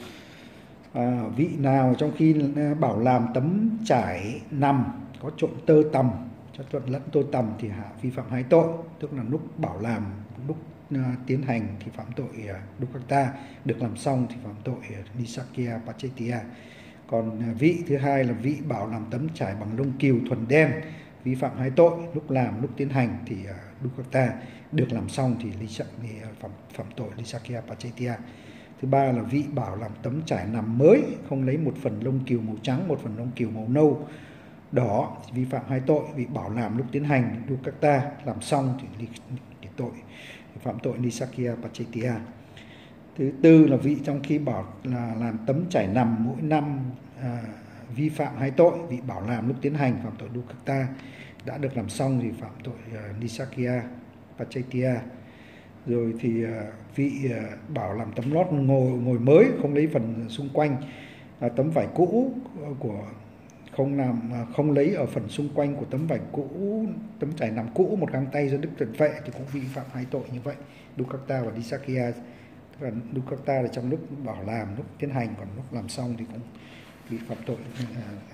À, vị nào trong khi bảo làm tấm trải nằm có trộn tơ tằm, cho trộn lẫn tơ tằm thì hạ vi phạm hai tội. Tức là lúc bảo làm, lúc uh, tiến hành thì phạm tội uh, Dukkakta, được làm xong thì phạm tội uh, Nisakya Pachaitia. Còn vị thứ hai là vị bảo làm tấm trải bằng lông cừu thuần đen, vi phạm hai tội. Lúc làm, lúc tiến hành thì uh, Dukkakta, được làm xong thì, thì phạm, phạm tội Nisakya Pachaitia. Thứ ba là vị bảo làm tấm trải nằm mới, không lấy một phần lông cừu màu trắng, một phần lông cừu màu nâu đỏ thì vi phạm hai tội. Vị bảo làm lúc tiến hành Dukkakta, làm xong thì, thì tội thì phạm tội Nisakya Pachaitia. Thứ tư là vị trong khi bảo là làm tấm trải nằm mỗi năm à, vi phạm hai tội. Vị bảo làm lúc tiến hành phạm tội Dukkakta, đã được làm xong thì phạm tội uh, Nisakya Pachaitia. Rồi thì uh, vị uh, bảo làm tấm lót ngồi ngồi mới, không lấy phần xung quanh uh, tấm vải cũ của không làm uh, không lấy ở phần xung quanh của tấm vải cũ, tấm trải nằm cũ một găng tay do Đức Tuệ Vệ thì cũng vi phạm hai tội như vậy, Dukkakta và Nisakya. Tức là Dukkakta là trong lúc bảo làm, lúc tiến hành, còn lúc làm xong thì cũng bị phạm tội uh,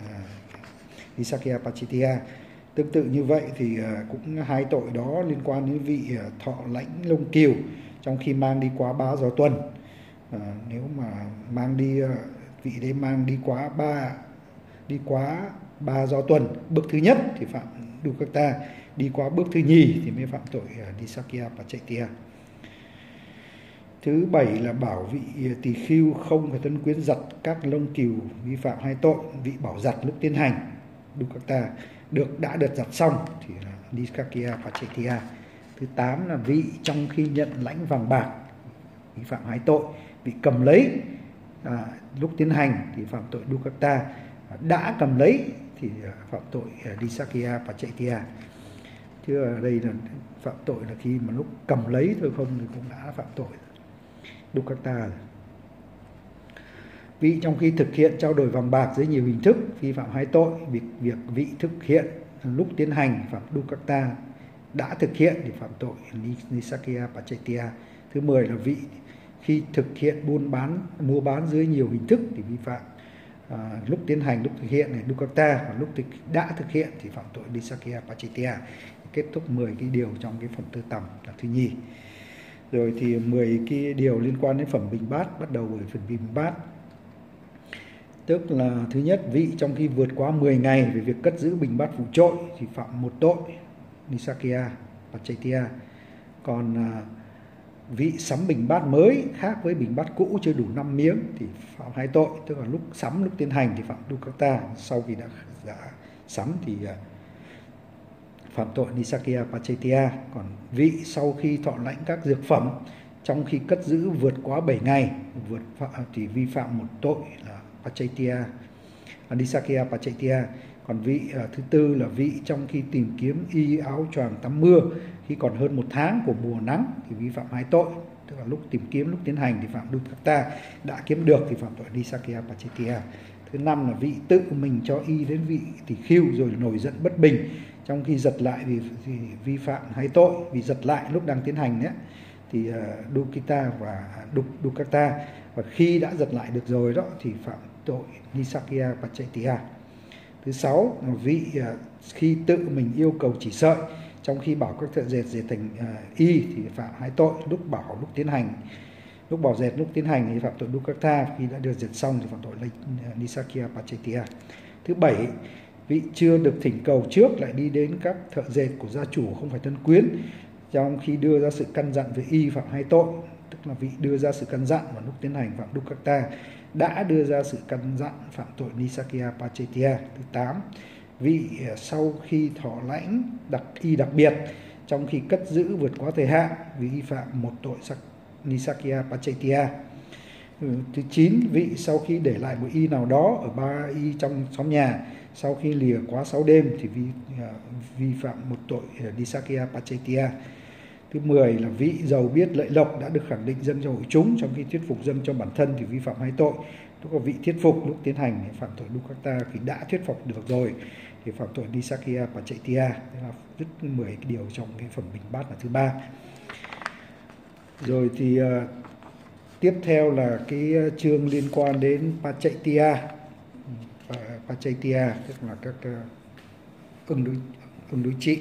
uh, Nisakya Pachaitia. Tương tự như vậy thì uh, cũng hai tội đó liên quan đến vị uh, thọ lãnh lông cừu trong khi mang đi quá ba giờ tuần. Uh, nếu mà mang đi uh, vị đấy mang đi quá ba đi quá ba do tuần bước thứ nhất thì phạm Dukkata, đi quá bước thứ nhì thì mới phạm tội Nisakya Paccaytiya. Thứ bảy là bảo vị tỳ khưu không phải thân quyến giật các lông cừu, vi phạm hai tội. Vị bảo giặt lúc tiến hành Dukkata được đã được giặt xong thì là Nisakya Paccaytiya. Thứ tám là vị trong khi nhận lãnh vàng bạc, vi phạm hai tội. Vị cầm lấy à, lúc tiến hành thì phạm tội Dukkata, đã cầm lấy thì phạm tội Nisakya Paccaytiya. Chứ ở đây là phạm tội là khi mà lúc cầm lấy thôi không thì cũng đã phạm tội Dukkata. Vị trong khi thực hiện trao đổi vàng bạc dưới nhiều hình thức, vi phạm hai tội. Việc, việc vị thực hiện lúc tiến hành phạm Dukkata, đã thực hiện thì phạm tội Nisakya Paccaytiya. Thứ mười là vị khi thực hiện buôn bán, mua bán dưới nhiều hình thức thì vi phạm à, lúc tiến hành, lúc thực hiện này Dukkata, và lúc thực, đã thực hiện thì phạm tội Nisakya Paccaytiya. Kết thúc mười cái điều trong cái phẩm tư tầm là thứ nhì. Rồi thì mười cái điều liên quan đến phẩm bình bát, bắt đầu với phần bình bát. Tức là thứ nhất, vị trong khi vượt quá mười ngày về việc cất giữ bình bát phụ trội thì phạm một tội Nisakya Paccaytiya. Còn à, vị sắm bình bát mới khác với bình bát cũ chưa đủ năm miếng thì phạm hai tội. Tức là lúc sắm, lúc tiến hành thì phạm Dukkata, sau khi đã, đã sắm thì à, phạm tội Nisakya Paccaytiya. Còn vị sau khi thọ lãnh các dược phẩm trong khi cất giữ vượt quá bảy ngày vượt phạm, thì vi phạm một tội là Paccaytiya, Nisakya Paccaytiya. Còn vị uh, thứ tư là vị trong khi tìm kiếm y áo choàng tắm mưa khi còn hơn một tháng của mùa nắng thì vi phạm hai tội. Tức là lúc tìm kiếm, lúc tiến hành thì phạm Dukkata, đã kiếm được thì phạm tội Nisakya Paccaytiya. Thứ năm là vị tự mình cho y đến vị tỳ khưu rồi nổi giận bất bình trong khi giật lại vì, vì vi phạm hai tội. Vì giật lại lúc đang tiến hành đấy thì uh, Dukkata và Dukkata, và khi đã giật lại được rồi đó thì phạm tội Nisakya Paccaytiya. Thứ sáu là vị uh, khi tự mình yêu cầu chỉ sợi trong khi bảo các thợ dệt dệt thành uh, y thì phạm hai tội. Lúc bảo, lúc tiến hành, lúc bảo dệt, lúc tiến hành thì phạm tội Dukkata, khi đã được dệt xong thì phạm tội uh, Nisakya Paccaytiya. Thứ bảy, vị chưa được thỉnh cầu trước lại đi đến các thợ dệt của gia chủ không phải thân quyến trong khi đưa ra sự căn dặn về y phạm hai tội. Tức là vị đưa ra sự căn dặn và lúc tiến hành phạm Dukkata, đã đưa ra sự căn dặn phạm tội Nisakya Paccaytiya. Thứ tám, vị sau khi thọ lãnh đặc y đặc biệt trong khi cất giữ vượt quá thời hạn vì vi phạm một tội Nisakya Paccaytiya. Thứ chín, vị sau khi để lại một y nào đó ở ba y trong xóm nhà sau khi lìa quá sáu đêm thì vi, uh, vi phạm một tội uh, Nisakya Paccaytiya. Thứ mười là vị giàu biết lợi lộc đã được khẳng định dâng cho hội chúng trong khi thuyết phục dâng cho bản thân thì vi phạm hai tội. Lúc có vị thuyết phục lúc tiến hành thì phạm tội Dukkata, khi đã thuyết phục được rồi thì phạm tội Nisakya Paccaytiya. Thế là rất mười cái điều trong cái phẩm bình bát là thứ ba. Rồi thì uh, tiếp theo là cái chương liên quan đến Paccaytiya. Paccaytiya tức là các uh, ứng đối ứng đối trị.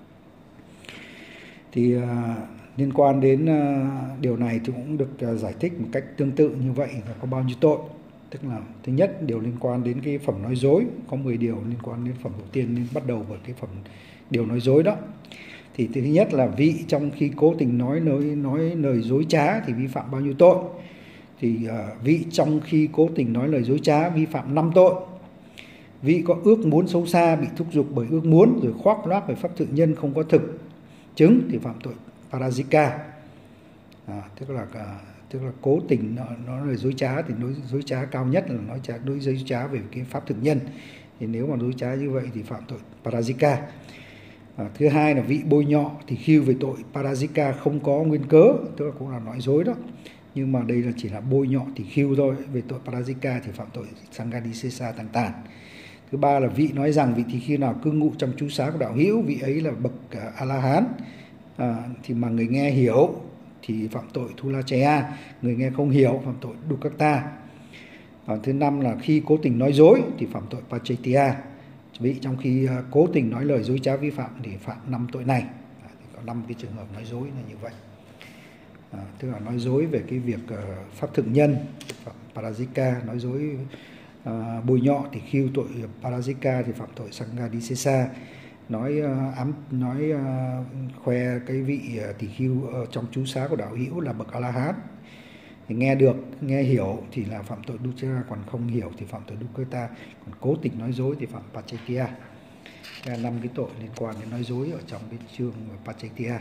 Thì uh, liên quan đến uh, điều này thì cũng được uh, giải thích một cách tương tự như vậy là có bao nhiêu tội. Tức là thứ nhất, điều liên quan đến cái phẩm nói dối, có mười điều liên quan đến phẩm đầu tiên, nên bắt đầu với cái phẩm điều nói dối đó. Thì thứ nhất là vị trong khi cố tình nói nói nói lời dối trá thì vi phạm bao nhiêu tội? Thì uh, vị trong khi cố tình nói lời dối trá vi phạm năm tội. Vị có ước muốn xấu xa, bị thúc giục bởi ước muốn rồi khoác lác về pháp tự nhân không có thực chứng thì phạm tội Parajika. À, tức là uh, tức là cố tình nói, nói lời dối trá, thì nói dối trá cao nhất là nói trá, nói dối trá về cái pháp thực nhân. Thì nếu mà dối trá như vậy thì phạm tội Parajika. À, thứ hai là vị bôi nhọ thì khiêu về tội Parajika không có nguyên cớ, tức là cũng là nói dối đó. Nhưng mà đây là chỉ là bôi nhọ thì khiêu thôi. Về tội Parajika thì phạm tội Sanghadisesa tăng tàn. Thứ ba là vị nói rằng vị thì khi nào cư ngụ trong chú xá của đạo hữu, vị ấy là bậc uh, A-la-hán, à, thì mà người nghe hiểu thì phạm tội Thulachaya, người nghe không hiểu phạm tội Dukkata. À, thứ năm là khi cố tình nói dối thì phạm tội Paccaytiya. Vị trong khi uh, cố tình nói lời dối trá vi phạm thì phạm năm tội này. À, thì có năm cái trường hợp nói dối là như vậy. À, tức là nói dối về cái việc uh, pháp thực nhân, phạm Parajika, nói dối À, bôi nhọ tỳ khưu tội Parajika thì phạm tội Sanghadisesa. Nói uh, ám nói uh, khoe cái vị uh, tỳ khưu uh, trong chú xá của đạo hữu là bậc A-la-hán, thì nghe được, nghe hiểu thì là phạm tội Dukkha, còn không hiểu thì phạm tội Dukkata, còn cố tình nói dối thì phạm Pacchaytiya. Đây là năm cái tội liên quan đến nói dối ở trong cái chương Pacchaytiya.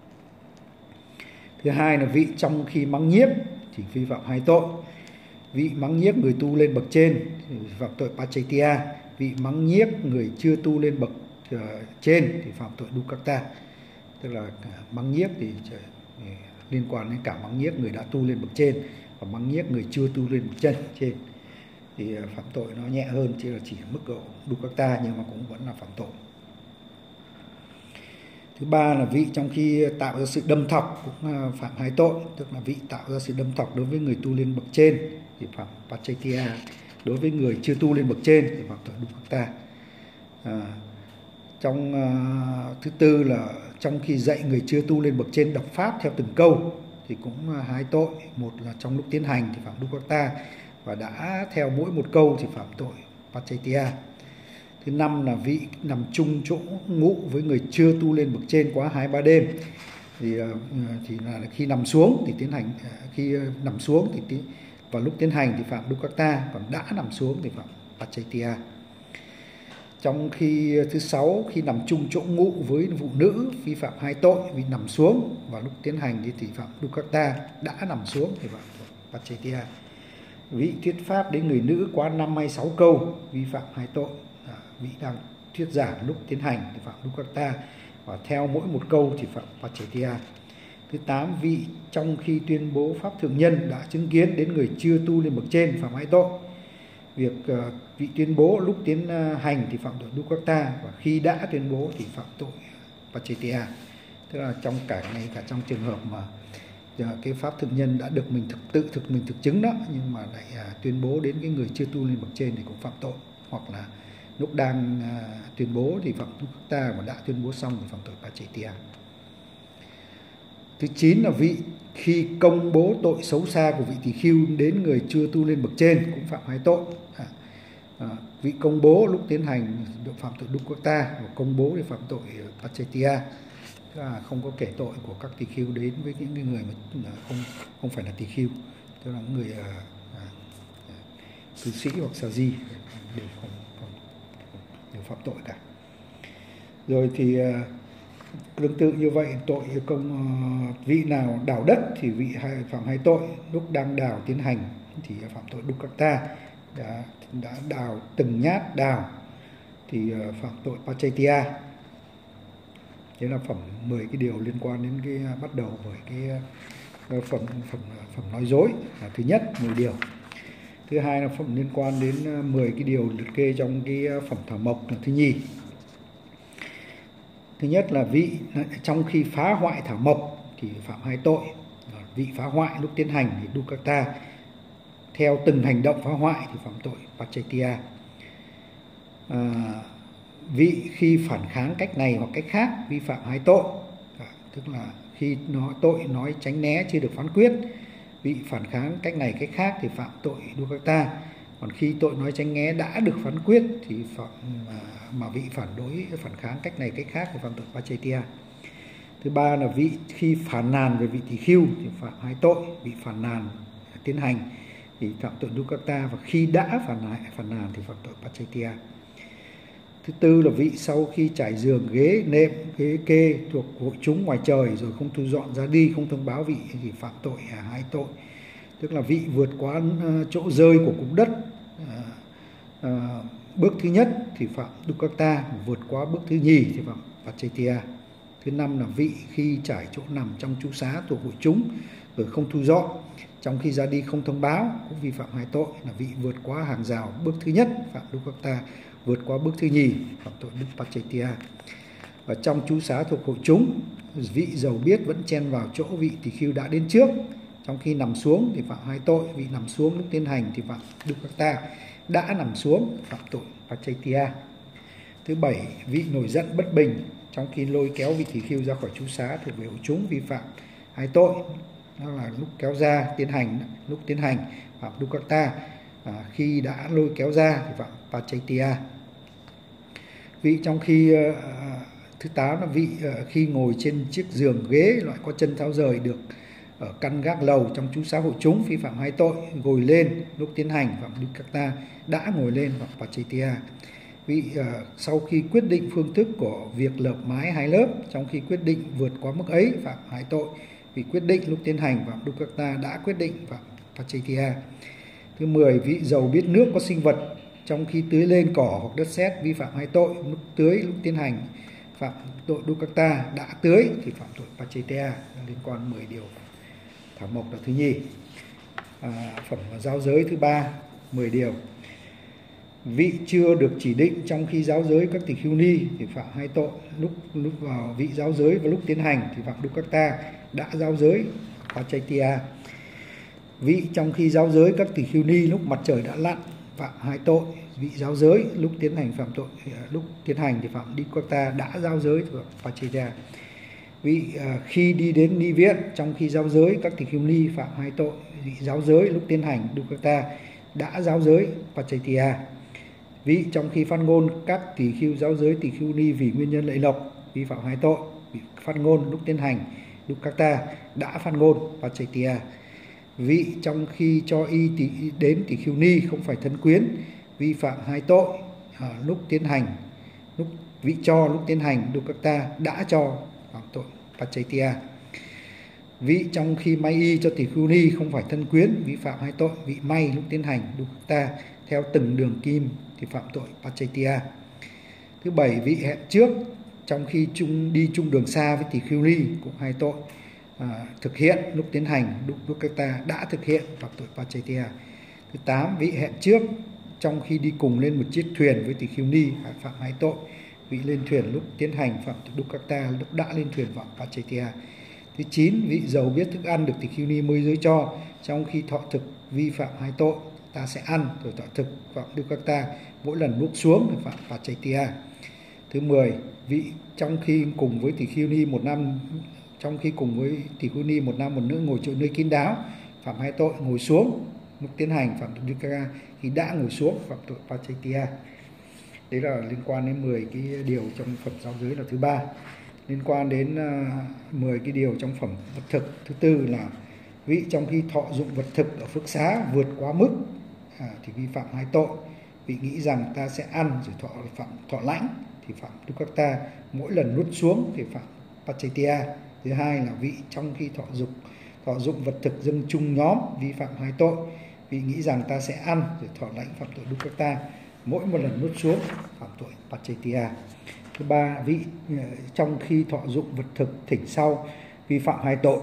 Thứ hai là vị trong khi mắng nhiếc thì vi phạm hai tội. Vị mắng nhiếc người tu lên bậc trên thì phạm tội Pacchaytiya. Vị mắng nhiếc người chưa tu lên bậc uh, trên thì phạm tội Dukkata. Tức là mắng nhiếc thì liên quan đến cả mắng nhiếc người đã tu lên bậc trên và mắng nhiếc người chưa tu lên bậc chân trên, thì phạm tội nó nhẹ hơn, chứ là chỉ mức độ Dukkata nhưng mà cũng vẫn là phạm tội. Thứ ba là vị trong khi tạo ra sự đâm thọc cũng phạm hai tội, tức là vị tạo ra sự đâm thọc đối với người tu lên bậc trên thì phạm Pacchaytiya, đối với người chưa tu lên bậc trên thì phạm tội Dukkata. À, trong uh, thứ tư là trong khi dạy người chưa tu lên bậc trên đọc pháp theo từng câu thì cũng uh, hai tội. Một là trong lúc tiến hành thì phạm Dukkata, và đã theo mỗi một câu thì phạm tội Pacchaytiya. Thứ năm là vị nằm chung chỗ ngủ với người chưa tu lên bậc trên quá hai ba đêm thì uh, thì là khi nằm xuống thì tiến hành uh, khi uh, nằm xuống thì tí, vào lúc tiến hành thì phạm Dukkata, còn đã nằm xuống thì phạm Pacchaytiya. Trong khi thứ sáu, khi nằm chung chỗ ngủ với phụ nữ vi phạm hai tội, vì nằm xuống và lúc tiến hành thì, thì phạm Dukkata, đã nằm xuống thì phạm Pacchaytiya. Vị thuyết pháp đến người nữ quá năm hay sáu câu vi phạm hai tội. À, vị đang thuyết giảng lúc tiến hành thì phạm Dukkata, và theo mỗi một câu thì phạm Pacchaytiya. Thứ tám, vị trong khi tuyên bố pháp thượng nhân đã chứng kiến đến người chưa tu lên bậc trên phạm hai tội. Việc uh, vị tuyên bố lúc tiến uh, hành thì phạm tội Dukkata, và khi đã tuyên bố thì phạm tội Pacchaytiya. Tức là trong cả ngay cả trong trường hợp mà uh, cái pháp thượng nhân đã được mình thực, tự thực mình thực chứng đó, nhưng mà lại uh, tuyên bố đến cái người chưa tu lên bậc trên thì cũng phạm tội. Hoặc là lúc đang uh, tuyên bố thì phạm Dukkata, và đã tuyên bố xong thì phạm tội Pacchaytiya. Thứ chín là vị khi công bố tội xấu xa của vị tỳ khưu đến người chưa tu lên bậc trên cũng phạm hai tội. À, à, vị công bố lúc tiến hành được phạm tội Dukkata, và công bố thì phạm tội Pacchaytiya. À, không có kể tội của các tỳ khưu đến với những người mà không không phải là tỳ khưu, tức là người à, à, cư sĩ hoặc sa di đều không, không đều phạm tội cả. Rồi thì à, tương tự như vậy, tội công vị nào đào đất thì vị phạm hai tội. Lúc đang đào tiến hành thì phạm tội Dukkata, đã, đã đào từng nhát đào thì phạm tội Pacchaytiya. Thế là phẩm mười cái điều liên quan đến cái bắt đầu với cái phẩm phẩm phẩm nói dối là thứ nhất, mười điều. Thứ hai là phẩm liên quan đến mười cái điều liệt kê trong cái phẩm thảo mộc là thứ nhì. Thứ nhất là vị trong khi phá hoại thảo mộc thì phạm hai tội. Vị phá hoại lúc tiến hành thì Dukkata, theo từng hành động phá hoại thì phạm tội Pacchaytiya. À, vị khi phản kháng cách này hoặc cách khác vi phạm hai tội. À, tức là khi nó tội nói tránh né chưa được phán quyết, vị phản kháng cách này cách khác thì phạm tội Dukkata. Còn khi tội nói tránh né đã được phán quyết thì phạm mà, mà vị phản đối phản kháng cách này cách khác thì phạm tội Pacchaytiya. Thứ ba là vị khi phàn nàn về vị tỳ khưu thì phạm hai tội. Vị phàn nàn tiến hành thì phạm tội Dukkata, và khi đã phàn nàn, phàn nàn thì phạm tội Pacchaytiya. Thứ tư là vị sau khi trải giường ghế nệm ghế kê thuộc hội chúng ngoài trời rồi không thu dọn ra đi, không thông báo vị thì phạm tội à, hai tội. Tức là vị vượt quá uh, chỗ rơi của cúng đất, uh, uh, bước thứ nhất thì phạm Dukkata, vượt quá bước thứ nhì thì phạm Pacchaytiya. Thứ năm là vị khi trải chỗ nằm trong chú xá thuộc hội chúng rồi không thu dọn, trong khi ra đi không thông báo cũng vi phạm hai tội, là vị vượt quá hàng rào bước thứ nhất phạm Dukkata, vượt qua bước thứ nhì phạm tội Đức Pacchaytiya. Và trong chú xá thuộc hội chúng, vị giàu biết vẫn chen vào chỗ vị tỳ khưu đã đến trước, trong khi nằm xuống thì phạm hai tội. Vị nằm xuống lúc tiến hành thì phạm Dukkata, đã nằm xuống phạm tội Pacchaytiya. Thứ bảy, vị nổi giận bất bình trong khi lôi kéo vị tỳ khưu ra khỏi chú xá thuộc về hội chúng vi phạm hai tội. Đó là lúc kéo ra tiến hành, lúc tiến hành phạm Dukkata, à, khi đã lôi kéo ra thì phạm Pachaitia. Vị trong khi uh, thứ tám là vị uh, khi ngồi trên chiếc giường ghế loại có chân tháo rời được ở căn gác lầu trong chú xã hội chúng, vi phạm hai tội. Ngồi lên lúc tiến hành phạm Dukkata, đã ngồi lên phạm Pachaitia. Vị uh, sau khi quyết định phương thức của việc lợp mái hai lớp, trong khi quyết định vượt quá mức ấy phạm hai tội. Vị quyết định lúc tiến hành phạm Dukkata, đã quyết định phạm Pachaitia. Thứ mười, vị dầu biết nước có sinh vật trong khi tưới lên cỏ hoặc đất sét, vi phạm hai tội. Lúc tưới lúc tiến hành phạm tội Dukkata, đã tưới thì phạm tội Pachaitia, liên quan mười điều thảo mộc là thứ nhì. À, phẩm giáo giới thứ ba, mười điều. Vị chưa được chỉ định trong khi giáo giới các tỳ khưu ni thì phạm hai tội. Lúc lúc vào vị giáo giới và lúc tiến hành thì phạm Dukkata, đã giáo giới Pachaitia. Vị trong khi giáo giới các tỳ khưu ni lúc mặt trời đã lặn phạm hai tội. Vị giáo giới lúc tiến hành phạm tội, lúc tiến hành thì phạm Dukkata, đã giáo giới thì phạm Pachaitia. Vị uh, khi đi đến ni viện trong khi giáo giới các tỳ khưu ni phạm hai tội. Vị giáo giới lúc tiến hành Dukkata, đã giáo giới Pachaitia. Vị trong khi phát ngôn các tỳ khưu giáo giới tỳ khưu ni vì nguyên nhân lợi lộc, vi phạm hai tội. Vị phát ngôn lúc tiến hành Dukkata, đã phát ngôn Pachaitia. Vị trong khi cho y tỳ, đến tỳ khưu ni không phải thân quyến, vi phạm hai tội. À, lúc tiến hành lúc vị cho lúc tiến hành Dukkata, đã cho phạm tội Pachaitia. Vị trong khi may y cho tỳ khưu ni không phải thân quyến, vi phạm hai tội. Vị may lúc tiến hành Dukkata theo từng đường kim thì phạm tội Pachaitia. Thứ bảy, vị hẹn trước trong khi chung đi chung đường xa với tỳ khưu ni cũng hai tội. À, thực hiện lúc tiến hành Dukkata, đã thực hiện phạm tội Pachaitia. Thứ tám, vị hẹn trước trong khi đi cùng lên một chiếc thuyền với tỳ khưu ni phạm hai tội. Vị lên thuyền lúc tiến hành phạm tội Dukkata, lúc đã lên thuyền phạm Pachaitia. Thứ chín, vị giàu biết thức ăn được tỳ khưu ni môi giới cho trong khi thọ thực, vi phạm hai tội. Ta sẽ ăn rồi thọ thực phạm Dukkata, mỗi lần nuốt xuống thì phạm Pachaitia. Thứ mười, vị trong khi cùng với tỳ khưu ni một năm trong khi cùng với tỳ khưu ni một năm một nữ ngồi chỗ nơi kín đáo phạm hai tội. Ngồi xuống lúc tiến hành phạm tội Dukkata, khi đã ngồi xuống phạm tội Pachaitia. Đấy là liên quan đến mười cái điều trong phẩm giáo giới là thứ ba. Liên quan đến uh, mười cái điều trong phẩm vật thực, thứ tư là vị trong khi thọ dụng vật thực ở phước xá vượt quá mức à, thì vi phạm hai tội. Vị nghĩ rằng ta sẽ ăn rồi thọ phạm thọ lãnh thì phạm Dukkata, mỗi lần nuốt xuống thì phạm Pachaitia. Thứ hai là vị trong khi thọ dụng thọ dụng vật thực dâng chung nhóm, vi phạm hai tội. Vị nghĩ rằng ta sẽ ăn rồi thọ lãnh phạm tội Dukkata, mỗi một lần nuốt xuống phạm tội Pachaitia. Thứ ba, vị trong khi thọ dụng vật thực thỉnh sau, vi phạm hai tội.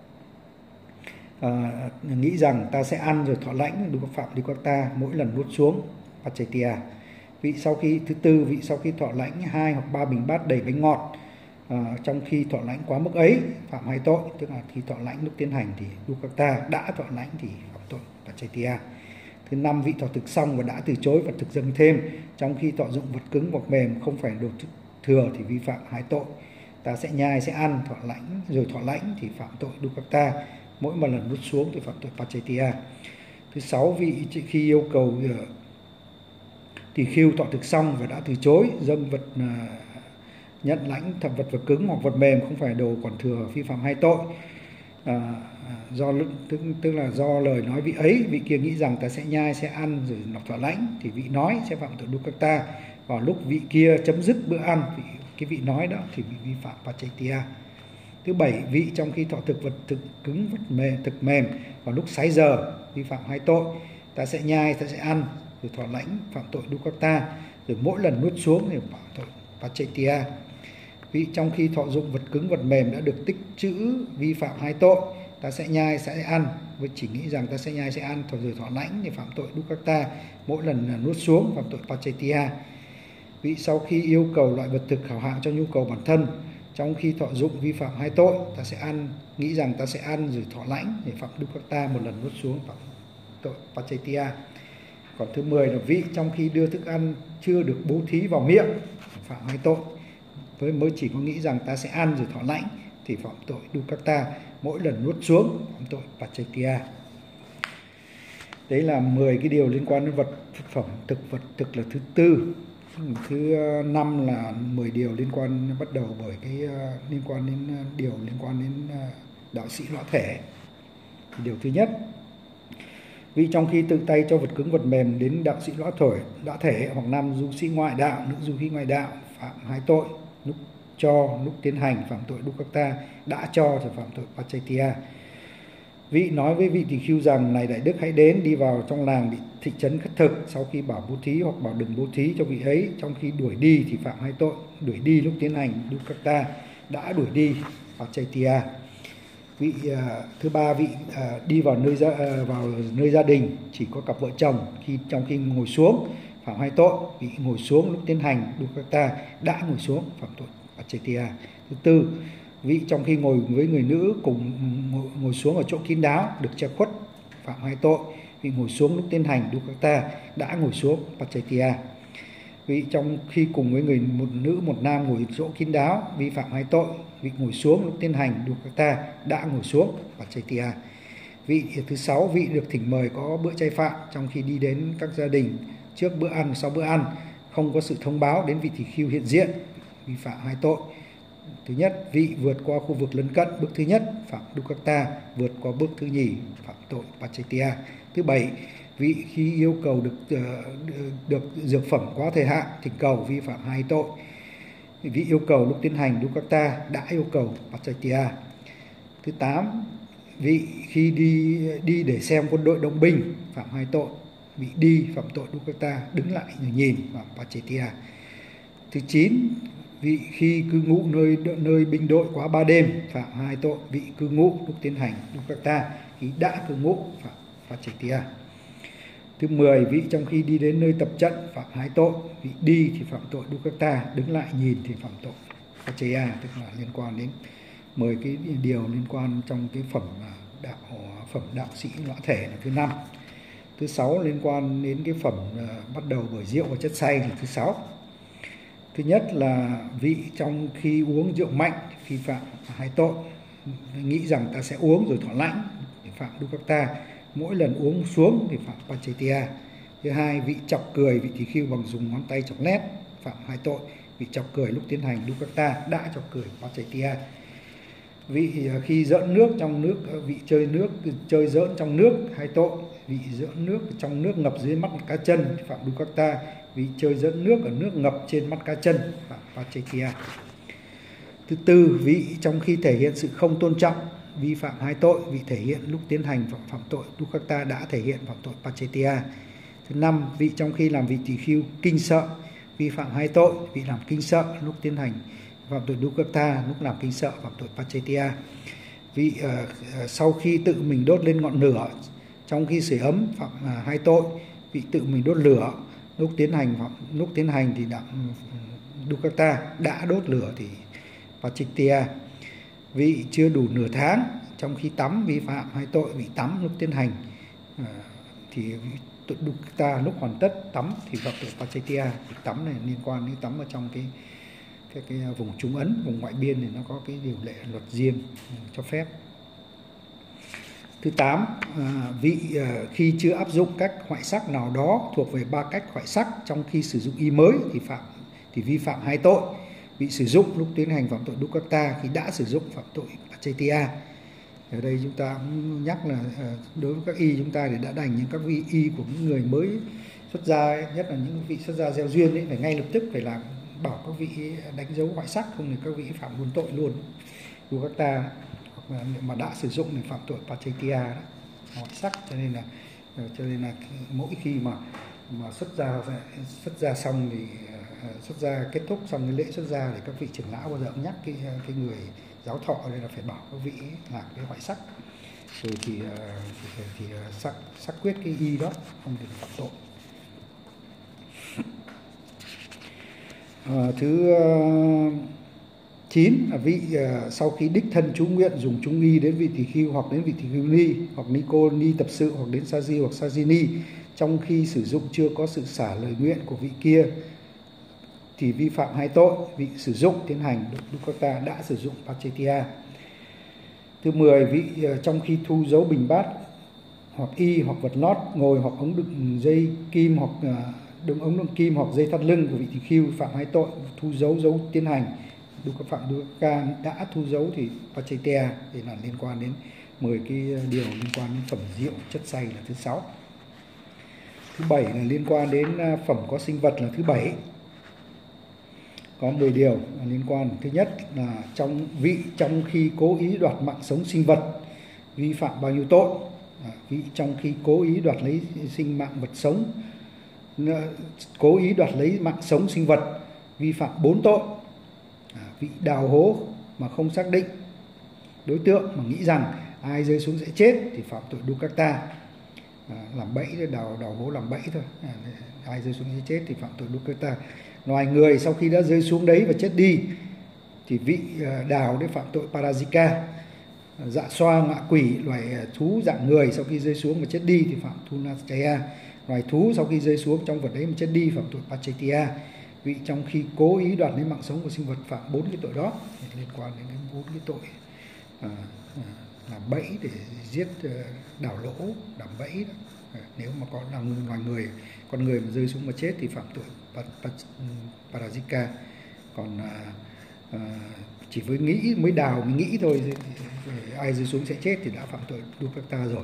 À, nghĩ rằng ta sẽ ăn rồi thọ lãnh được phạm Dukkata, mỗi lần nuốt xuống Pachaitia. Vị sau khi thứ tư, vị sau khi thọ lãnh hai hoặc ba bình bát đầy bánh ngọt, à, trong khi thọ lãnh quá mức ấy phạm hai tội. Tức là khi thọ lãnh lúc tiến hành thì Dukkata, đã thọ lãnh thì phạm tội Pachaitia. Thứ năm, vị thọ thực xong và đã từ chối vật thực dâng thêm trong khi thọ dụng vật cứng hoặc mềm không phải đồ thừa thì vi phạm hai tội. Ta sẽ nhai, sẽ ăn, thọ lãnh rồi thọ lãnh thì phạm tội Dukkata, mỗi một lần nuốt xuống thì phạm tội Pachaitia. Thứ sáu, vị khi yêu cầu tỳ khưu thọ thực xong và đã từ chối dâng vật uh, nhận lãnh thập vật vật cứng hoặc vật mềm không phải đồ còn thừa, vi phạm hai tội. À, do tức, tức là do lời nói vị ấy, vị kia nghĩ rằng ta sẽ nhai, sẽ ăn rồi nọc thọ lãnh thì vị nói sẽ phạm tội Dukkata. Vào lúc vị kia chấm dứt bữa ăn, vị, cái vị nói đó thì bị vi phạm Pachaitia. Thứ bảy, vị trong khi thọ thực vật thực cứng, vật mềm, thực mềm vào lúc sáu giờ, vi phạm hai tội. Ta sẽ nhai, ta sẽ ăn rồi thọ lãnh phạm tội Dukkata, rồi mỗi lần nuốt xuống thì phạm tội Pachaitia. Vị trong khi thọ dụng vật cứng, vật mềm đã được tích trữ, vi phạm hai tội. Ta sẽ nhai, sẽ ăn, với chỉ nghĩ rằng ta sẽ nhai, sẽ ăn rồi thọ lãnh thì phạm tội Dukkata, mỗi lần nuốt xuống phạm tội Pachaitia. Vị sau khi yêu cầu loại vật thực hảo hạng cho nhu cầu bản thân, trong khi thọ dụng vi phạm hai tội. Ta sẽ ăn, nghĩ rằng ta sẽ ăn rồi thọ lãnh thì phạm Dukkata, một lần nuốt xuống phạm tội Pachaitia. Còn thứ mười là vị trong khi đưa thức ăn chưa được bố thí vào miệng phạm hai tội. Với mới chỉ có nghĩ rằng ta sẽ ăn rồi thọ lãnh thì phạm tội Dukkata, mỗi lần nuốt xuống phạm tội Pachaitia. Đấy là mười cái điều liên quan đến vật phẩm thực vật thực là thứ tư. Thứ năm là mười điều liên quan, bắt đầu bởi cái liên quan đến điều liên quan đến đạo sĩ lõa thể. Điều thứ nhất, vị trong khi tự tay cho vật cứng vật mềm đến đạo sĩ lõa thổi đã thể hoặc nam du sĩ ngoại đạo, nữ du sĩ ngoại đạo phạm hai tội: lúc cho, lúc tiến hành phạm tội Dukkata, đã cho thì phạm tội Pacchaya. Vị nói với vị tỳ khưu rằng: này đại đức, hãy đến đi vào trong làng thị trấn khất thực, sau khi bảo bố thí hoặc bảo đừng bố thí cho vị ấy, trong khi đuổi đi thì phạm hai tội: đuổi đi lúc tiến hành Dukkata, đã đuổi đi Pacchaya. Vị uh, thứ ba, vị uh, đi vào nơi gia, uh, vào nơi gia đình chỉ có cặp vợ chồng, khi trong khi ngồi xuống phạm hai tội: vị ngồi xuống lúc tiến hành Dukkata, đã ngồi xuống phạm tội Pacchaya. Thứ tư, vị trong khi ngồi với người nữ cùng ngồi, ngồi xuống ở chỗ kín đáo được che khuất phạm hai tội: vị ngồi xuống lúc tiến hành Dukkata, đã ngồi xuống Pacchaya. Vị trong khi cùng với người một nữ một nam ngồi chỗ kín đáo vi phạm hai tội: vị ngồi xuống lúc tiến hành Dukkata, đã ngồi xuống Pacchaya. Vị thứ sáu, vị được thỉnh mời có bữa chay phạm trong khi đi đến các gia đình trước bữa ăn, sau bữa ăn, không có sự thông báo đến vị tỳ khưu hiện diện, vi phạm hai tội. Thứ nhất, vị vượt qua khu vực lân cận bước thứ nhất phạm Dukkata, vượt qua bước thứ nhì phạm tội Pacchaya. Thứ bảy, vị khi yêu cầu được được dược phẩm quá thời hạn thỉnh cầu vi phạm hai tội: vị yêu cầu lúc tiến hành Dukkata, đã yêu cầu Pacchaya. Thứ tám, vị khi đi đi để xem quân đội động binh phạm hai tội: vị đi phạm tội Dukkata, đứng lại nhìn phạm Pacchaya. Thứ chín, vị khi cư ngụ nơi nơi binh đội quá ba đêm phạm hai tội: vị cư ngụ lúc tiến hành Dukkata, khi đã cư ngụ phạm Pacchaya. Thứ mười, vị trong khi đi đến nơi tập trận phạm hai tội: vị đi thì phạm tội Dukkata, đứng lại nhìn thì phạm tội Pacchaya, tức là liên quan đến mười cái điều liên quan trong cái phẩm đạo phẩm đạo sĩ lõa thể là thứ năm. Thứ sáu, liên quan đến cái phẩm uh, bắt đầu bởi rượu và chất say là thứ sáu. Thứ nhất là vị trong khi uống rượu mạnh vi phạm hai tội: nghĩ rằng ta sẽ uống rồi thỏa lãng thì phạm Dukkata, mỗi lần uống xuống thì phạm Pacchaya. Thứ hai, vị chọc cười vị tỳ khưu bằng dùng ngón tay chọc nét phạm hai tội: vị chọc cười lúc tiến hành Dukkata, đã chọc cười Pacchaya. Vị khi giỡn nước trong nước, vị chơi nước chơi giỡn trong nước hai tội: vị giỡn nước trong nước ngập dưới mắt cá chân phạm Dukkata, vị chơi giỡn nước ở nước ngập trên mắt cá chân phạm Pacchaya. Thứ tư, vị trong khi thể hiện sự không tôn trọng vi phạm hai tội: vị thể hiện lúc tiến hành phạm, phạm tội Dukkata, đã thể hiện phạm tội Pacchaya. Thứ năm, vị trong khi làm vị tỳ khưu kinh sợ vi phạm hai tội: vị làm kinh sợ lúc tiến hành phạm tội Dukkata, lúc làm kinh sợ phạm tội Pacchaya. Vị uh, sau khi tự mình đốt lên ngọn lửa trong khi sưởi ấm phạm uh, hai tội: vị tự mình đốt lửa lúc tiến hành phạm, lúc tiến hành thì đã Dukkata, đã đốt lửa thì Pacchaya. Vị chưa đủ nửa tháng trong khi tắm vi phạm hai tội: vị tắm lúc tiến hành uh, thì tội Dukkata, lúc hoàn tất tắm thì phạm tội Pacchaya. Tắm này liên quan đến tắm ở trong cái cái, cái vùng Trung Ấn, vùng ngoại biên thì nó có cái điều lệ luật riêng cho phép. Thứ tám, à, vị à, khi chưa áp dụng cách hoại sắc nào đó thuộc về ba cách hoại sắc trong khi sử dụng y mới thì phạm thì vi phạm hai tội: vị sử dụng lúc tiến hành phạm tội Dukkata, khi đã sử dụng phạm tội Pacchaya. Ở đây chúng ta cũng nhắc là à, đối với các y chúng ta thì đã đành những các vị y của những người mới xuất gia ấy, nhất là những vị xuất gia gieo duyên ấy, phải ngay lập tức phải làm bảo các vị đánh dấu hoại sắc, không thì các vị phạm luôn tội luôn Dukkata, hoặc là mà đã sử dụng thì phạm tội Pacchaya hoại sắc. Cho nên là cho nên là mỗi khi mà mà xuất gia xuất gia xong thì xuất gia kết thúc xong cái lễ xuất gia thì các vị trưởng lão bao giờ cũng nhắc cái cái người giáo thọ đây là phải bảo các vị làm cái hoại sắc, rồi thì thì, thì sắc sắc quyết cái y đó, không thì phạm tội. À, thứ uh, chín là vị uh, sau khi đích thân chú nguyện dùng chú nghi đến vị tỳ khưu hoặc đến vị tỳ khưu ni hoặc ni cô ni tập sự hoặc đến sa di hoặc sa di ni trong khi sử dụng chưa có sự xả lời nguyện của vị kia thì vi phạm hai tội: vị sử dụng tiến hành Dukkata, đã sử dụng Pacchaya. Thứ mười, vị uh, trong khi thu dấu bình bát hoặc y hoặc vật lót, ngồi hoặc ống đựng dây kim hoặc đựng ống đựng kim hoặc dây thắt lưng của vị tỳ khưu phạm hai tội thu dấu dấu tiến hành. Dukkha phạm Dukkha đã thu dấu thì Pacchaya thì là liên quan đến mười cái điều liên quan đến phẩm rượu chất say là thứ sáu. Thứ bảy là liên quan đến phẩm có sinh vật là thứ bảy. Có mười điều là liên quan. Thứ nhất là trong vị trong khi cố ý đoạt mạng sống sinh vật vi phạm bao nhiêu tội? À, vị trong khi cố ý đoạt lấy sinh mạng vật sống, cố ý đoạt lấy mạng sống sinh vật vi phạm bốn tội. À, vị đào hố mà không xác định đối tượng mà nghĩ rằng ai rơi xuống sẽ chết thì phạm tội Dukkata. À, làm bẫy, đào đào hố làm bẫy thôi. À, ai rơi xuống sẽ chết thì phạm tội Dukkata. Loài người sau khi đã rơi xuống đấy và chết đi thì vị đào để phạm tội Parajika. Dạ xoa, ngạ quỷ, loài thú dạng người sau khi rơi xuống mà chết đi thì phạm Thunachaya. Loài thú sau khi rơi xuống trong vật đấy mà chết đi phạm tội Pacchaya. Vị trong khi cố ý đoạt lấy mạng sống của sinh vật phạm bốn cái tội đó liên quan đến bốn cái tội à, à, làm bẫy để giết, đào lỗ, làm bẫy đó. À, nếu mà có là loài người, con người mà rơi xuống mà chết thì phạm tội Parajika. Còn à, à, chỉ với nghĩ mới đào mới nghĩ thôi, ai rơi xuống sẽ chết thì đã phạm tội Dukkata rồi.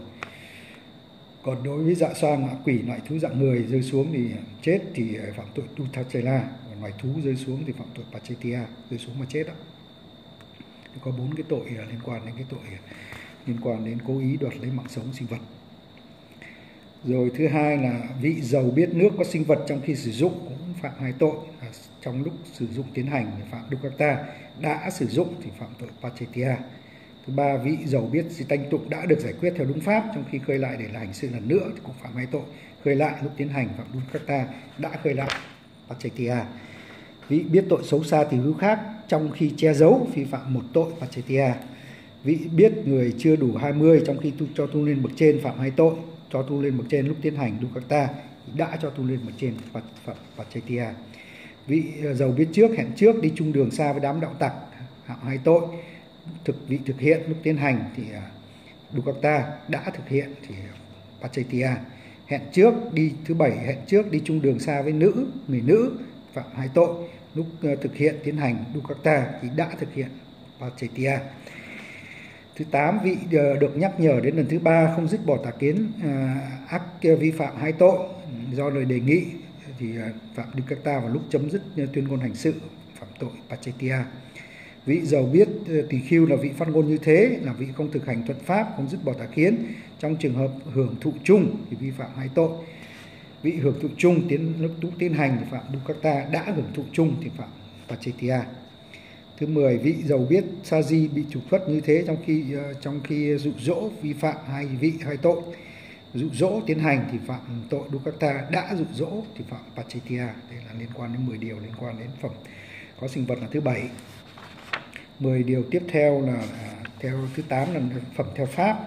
Còn đối với dạ xoa, ngạ quỷ, loại thú dạng người rơi xuống thì chết thì phạm tội Tuthachela. Còn loài thú rơi xuống thì phạm tội Pacchaya, rơi xuống mà chết đó. Có bốn cái tội liên quan đến cái tội liên quan đến cố ý đoạt lấy mạng sống sinh vật. Rồi thứ hai là vị dầu biết nước có sinh vật trong khi sử dụng cũng phạm hai tội. À, trong lúc sử dụng tiến hành thì phạm Dukkata, đã sử dụng thì phạm tội Pacchaya. Thứ ba, vị dầu biết sự tanh tụng đã được giải quyết theo đúng pháp trong khi khơi lại để là hành sự lần nữa thì cũng phạm hai tội. Khơi lại lúc tiến hành phạm Dukkata, đã khơi lại Pacchaya. Vị biết tội xấu xa tỳ hữu khác trong khi che giấu vi phạm một tội Pacchaya. Vị biết người chưa đủ hai mươi trong khi tu, cho tu lên bậc trên phạm hai tội. Cho tu lên bậc trên lúc tiến hành Dukkata, đã cho tu lên bậc trên phạm Pacchaya. Vị giàu biết trước, hẹn trước đi chung đường xa với đám đạo tặc phạm hai tội. Thực vị thực hiện lúc tiến hành thì Dukkata, đã thực hiện thì Pacchaya. Hẹn trước đi thứ bảy, hẹn trước đi chung đường xa với nữ, người nữ phạm hai tội. Lúc thực hiện tiến hành Dukkata thì đã thực hiện Pacchaya. Thứ tám, vị được nhắc nhở đến lần thứ ba không dứt bỏ tà kiến ác vi phạm hai tội do lời đề nghị thì phạm Dukkata vào lúc chấm dứt tuyên ngôn hành sự phạm tội Pacchaya. Vị giàu biết tỳ khưu là vị phát ngôn như thế, là vị không thực hành thuận pháp, không dứt bỏ tà kiến trong trường hợp hưởng thụ chung thì vi phạm hai tội. Vị hưởng thụ chung tiến lúc tiến hành thì phạm Dukkata, đã hưởng thụ chung thì phạm Pacchaya. Thứ mười, vị giàu biết sa-di bị trục xuất như thế trong khi trong khi dụ dỗ vi phạm hai vị hai tội. Dụ dỗ tiến hành thì phạm tội Dukkata, đã dụ dỗ thì phạm Pacchaya. Đây là liên quan đến mười điều liên quan đến phẩm có sinh vật là thứ bảy. mười điều tiếp theo là theo thứ tám là phẩm theo pháp.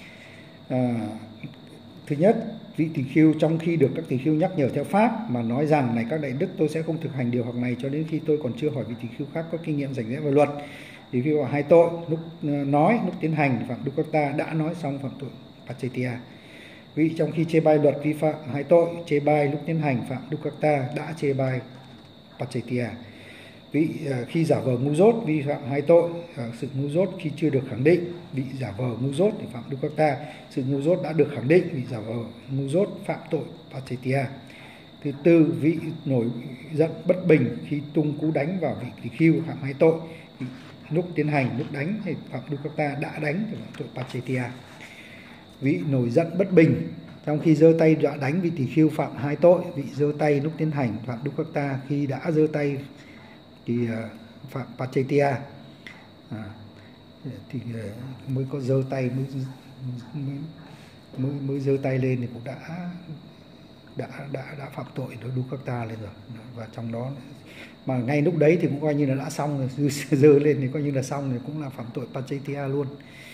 À, thứ nhất, vị tỳ khưu trong khi được các tỳ khưu nhắc nhở theo pháp mà nói rằng này các đại đức, tôi sẽ không thực hành điều hoặc này cho đến khi tôi còn chưa hỏi vị tỳ khưu khác có kinh nghiệm rành rẽ về luật. Tỳ khưu hai tội, lúc nói lúc tiến hành phạm Dukkata, đã nói xong phạm tội Pacchaya. Vị trong khi chê bai luật vi phạm hai tội, chê bai lúc tiến hành phạm Dukkata, đã chê bai Pacchaya. Vị khi giả vờ ngu dốt vi phạm hai tội, sự ngu dốt khi chưa được khẳng định, vị giả vờ ngu dốt thì phạm Dukkata, sự ngu dốt đã được khẳng định, vị giả vờ ngu dốt phạm tội Pacchaya. Thứ tư, vị nổi giận bất bình khi tung cú đánh vào vị tỳ khưu phạm hai tội, vị lúc tiến hành lúc đánh thì phạm Dukkata, đã đánh thì phạm tội Pacchaya. Vị nổi giận bất bình trong khi giơ tay đã đánh vị tỳ khưu phạm hai tội, vị giơ tay lúc tiến hành phạm Dukkata, khi đã giơ tay thì phạm Pacchaya. À, thì mới có giơ tay mới mới mới, mới giơ tay lên thì cũng đã đã đã đã phạm tội đối Dukkata lên rồi. Và trong đó mà ngay lúc đấy thì cũng coi như là đã xong rồi, giơ lên thì coi như là xong rồi, cũng là phạm tội Pacchaya luôn.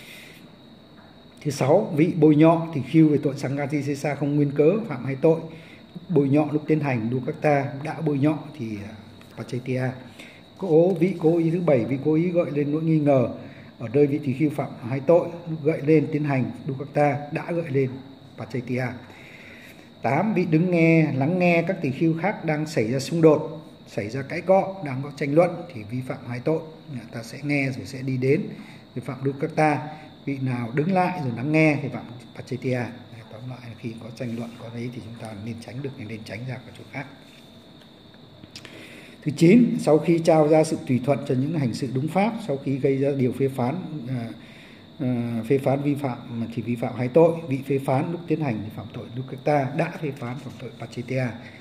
Thứ sáu, vị bôi nhọ thì khiêu về tội Sanghati không nguyên cớ phạm hai tội. Bôi nhọ lúc tiến hành Dukkata, đã bôi nhọ thì Pacchaya. Cố vị cố ý thứ bảy, vị cố ý gợi lên nỗi nghi ngờ ở nơi vị tỳ khưu phạm hai tội, lúc gợi lên tiến hành Dukkata, đã gợi lên Pachaitia. Tám, vị đứng nghe, lắng nghe các tỳ khưu khác đang xảy ra xung đột, xảy ra cãi cọ, đang có tranh luận thì vi phạm hai tội. Ta sẽ nghe rồi sẽ đi đến, vi phạm Dukkata. Vị nào đứng lại rồi lắng nghe thì phạm Pachaitia. Tóm lại là khi có tranh luận có đấy thì chúng ta nên tránh được, nên tránh ra các chỗ khác. Thứ chín, sau khi trao ra sự tùy thuận cho những hành sự đúng pháp, sau khi gây ra điều phê phán, à, à, phê phán vi phạm thì vi phạm hai tội. Vị phê phán lúc tiến hành thì phạm tội Dukkata, đã phê phán phạm tội Pachaitia.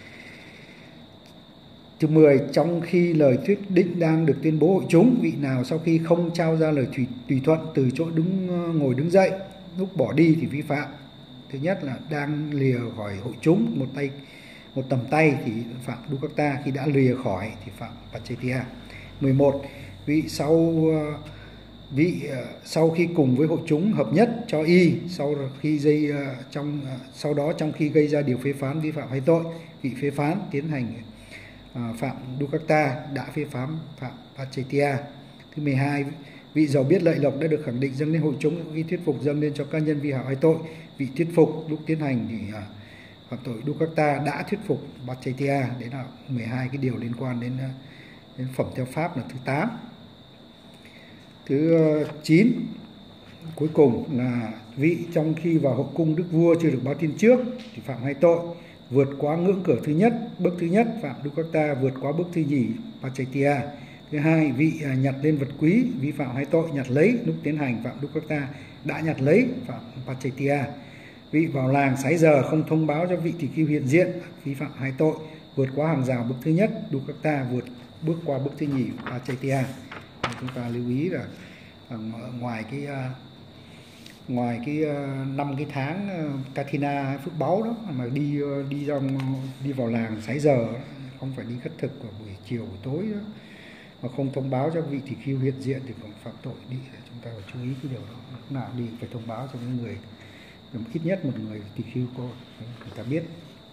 Thứ mười, trong khi lời thuyết định đang được tuyên bố hội chúng, vị nào sau khi không trao ra lời tùy, tùy thuận từ chỗ đứng ngồi đứng dậy, lúc bỏ đi thì vi phạm. Thứ nhất là đang lìa khỏi hội chúng, một tay một tầm tay thì phạm Dukkata, khi đã lìa khỏi thì phạm Pachaitia. mười một, vị sau vị sau khi cùng với hội chúng hợp nhất cho y, sau khi dây trong sau đó trong khi gây ra điều phê phán vi phạm hai tội, vị phê phán tiến hành uh, phạm Dukkata, đã phê phán phạm Pachaitia. Thứ mười hai, vị giàu biết lợi lộc đã được khẳng định dâng lên hội chúng, khi thuyết phục dâng lên cho cá nhân vi phạm hai tội, vị thuyết phục lúc tiến hành thì uh, phạm tội Dukkata, đã thuyết phục Pachaitia. Đấy là mười hai cái điều liên quan đến, đến phẩm theo pháp là thứ tám. Thứ chín, cuối cùng là vị trong khi vào hậu cung đức vua chưa được báo tin trước thì phạm hai tội. Vượt quá ngưỡng cửa thứ nhất, bước thứ nhất phạm Dukkata, vượt quá bước thứ nhì Pachaitia. Thứ hai, vị nhặt lên vật quý vi phạm hai tội, nhặt lấy lúc tiến hành phạm Dukkata, đã nhặt lấy phạm Pachaitia. Vị vào làng sái giờ không thông báo cho vị tỳ khưu hiện diện, vi phạm hai tội. Vượt quá hàng rào bước thứ nhất Dukkata, vượt bước qua bước thứ nhì Pachaitia. Chúng ta lưu ý là ngoài cái ngoài cái năm cái tháng Kathina phước báu đó mà đi đi ra đi vào làng sái giờ, không phải đi khất thực vào buổi chiều buổi tối đó, mà không thông báo cho vị tỳ khưu hiện diện thì cũng phạm tội đi. Chúng ta phải chú ý cái điều đó, lúc nào đi phải thông báo cho những người, ít nhất một người tỳ khưu có người ta biết.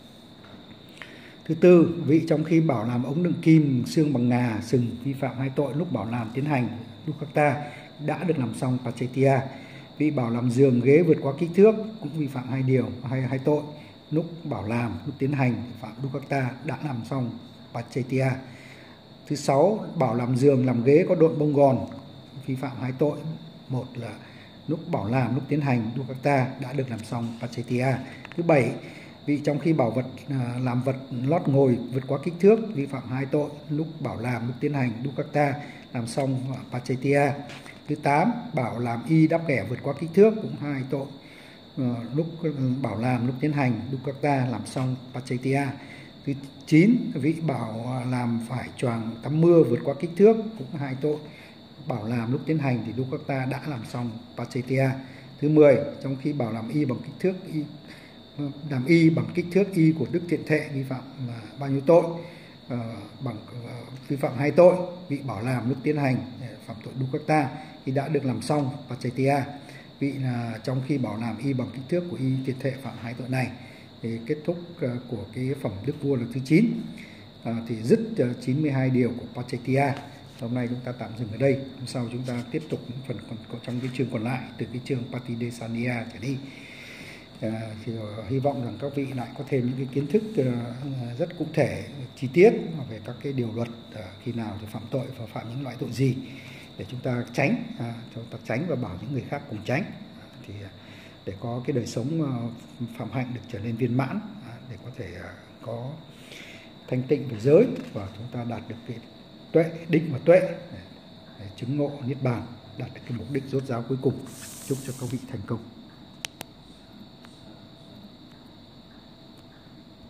Thứ tư, vị trong khi bảo làm ống đựng kim xương bằng ngà sừng vi phạm hai tội, lúc bảo làm tiến hành Dukkata, đã được làm xong Pachaitia. Vị bảo làm giường ghế vượt quá kích thước cũng vi phạm hai điều, hai hai tội, lúc bảo làm lúc tiến hành phạm Dukkata, đã làm xong Pachaitia. Thứ sáu, bảo làm giường làm ghế có độn bông gòn vi phạm hai tội. Một là lúc bảo làm lúc tiến hành Dukkata, đã được làm xong Pachaitia. Thứ bảy, vị trong khi bảo vật làm vật lót ngồi vượt quá kích thước vi phạm hai tội, lúc bảo làm lúc tiến hành Dukkata, làm xong Pachaitia. Thứ tám, bảo làm y đắp ghẻ vượt quá kích thước cũng hai tội, lúc bảo làm lúc tiến hành Dukkata, làm xong Pachaitia. Thứ chín, vị bảo làm phải choàng tắm mưa vượt quá kích thước cũng hai tội, bảo làm lúc tiến hành thì Dukkata, đã làm xong Pachaitia. Thứ mười, trong khi bảo làm y bằng kích thước y làm y bằng kích thước y của đức thiện thệ vi phạm uh, bao nhiêu tội? Uh, bằng uh, vi phạm hai tội. Vị bảo làm lúc tiến hành phạm tội Dukkata thì đã được làm xong Pachaitia. Vị là uh, trong khi bảo làm y bằng kích thước của y thiện thệ phạm hai tội này. Thì kết thúc uh, của cái phẩm đức vua là thứ chín. Uh, thì dứt uh, chín mươi hai điều của Pachaitia. Hôm nay chúng ta tạm dừng ở đây. Hôm sau chúng ta tiếp tục những phần còn, còn trong cái chương còn lại, từ cái chương Patidesaniya trở đi. À, thì uh, hy vọng rằng các vị lại có thêm những cái kiến thức uh, rất cụ thể, chi tiết về các cái điều luật, uh, khi nào thì phạm tội và phạm những loại tội gì để chúng ta tránh, uh, chúng ta tránh và bảo những người khác cùng tránh, uh, thì uh, để có cái đời sống uh, phạm hạnh được trở nên viên mãn, uh, để có thể uh, có thanh tịnh về giới và chúng ta đạt được cái tuệ, định và tuệ để, để chứng ngộ niết bàn, đạt được cái mục đích rốt ráo cuối cùng. Chúc cho các vị thành công.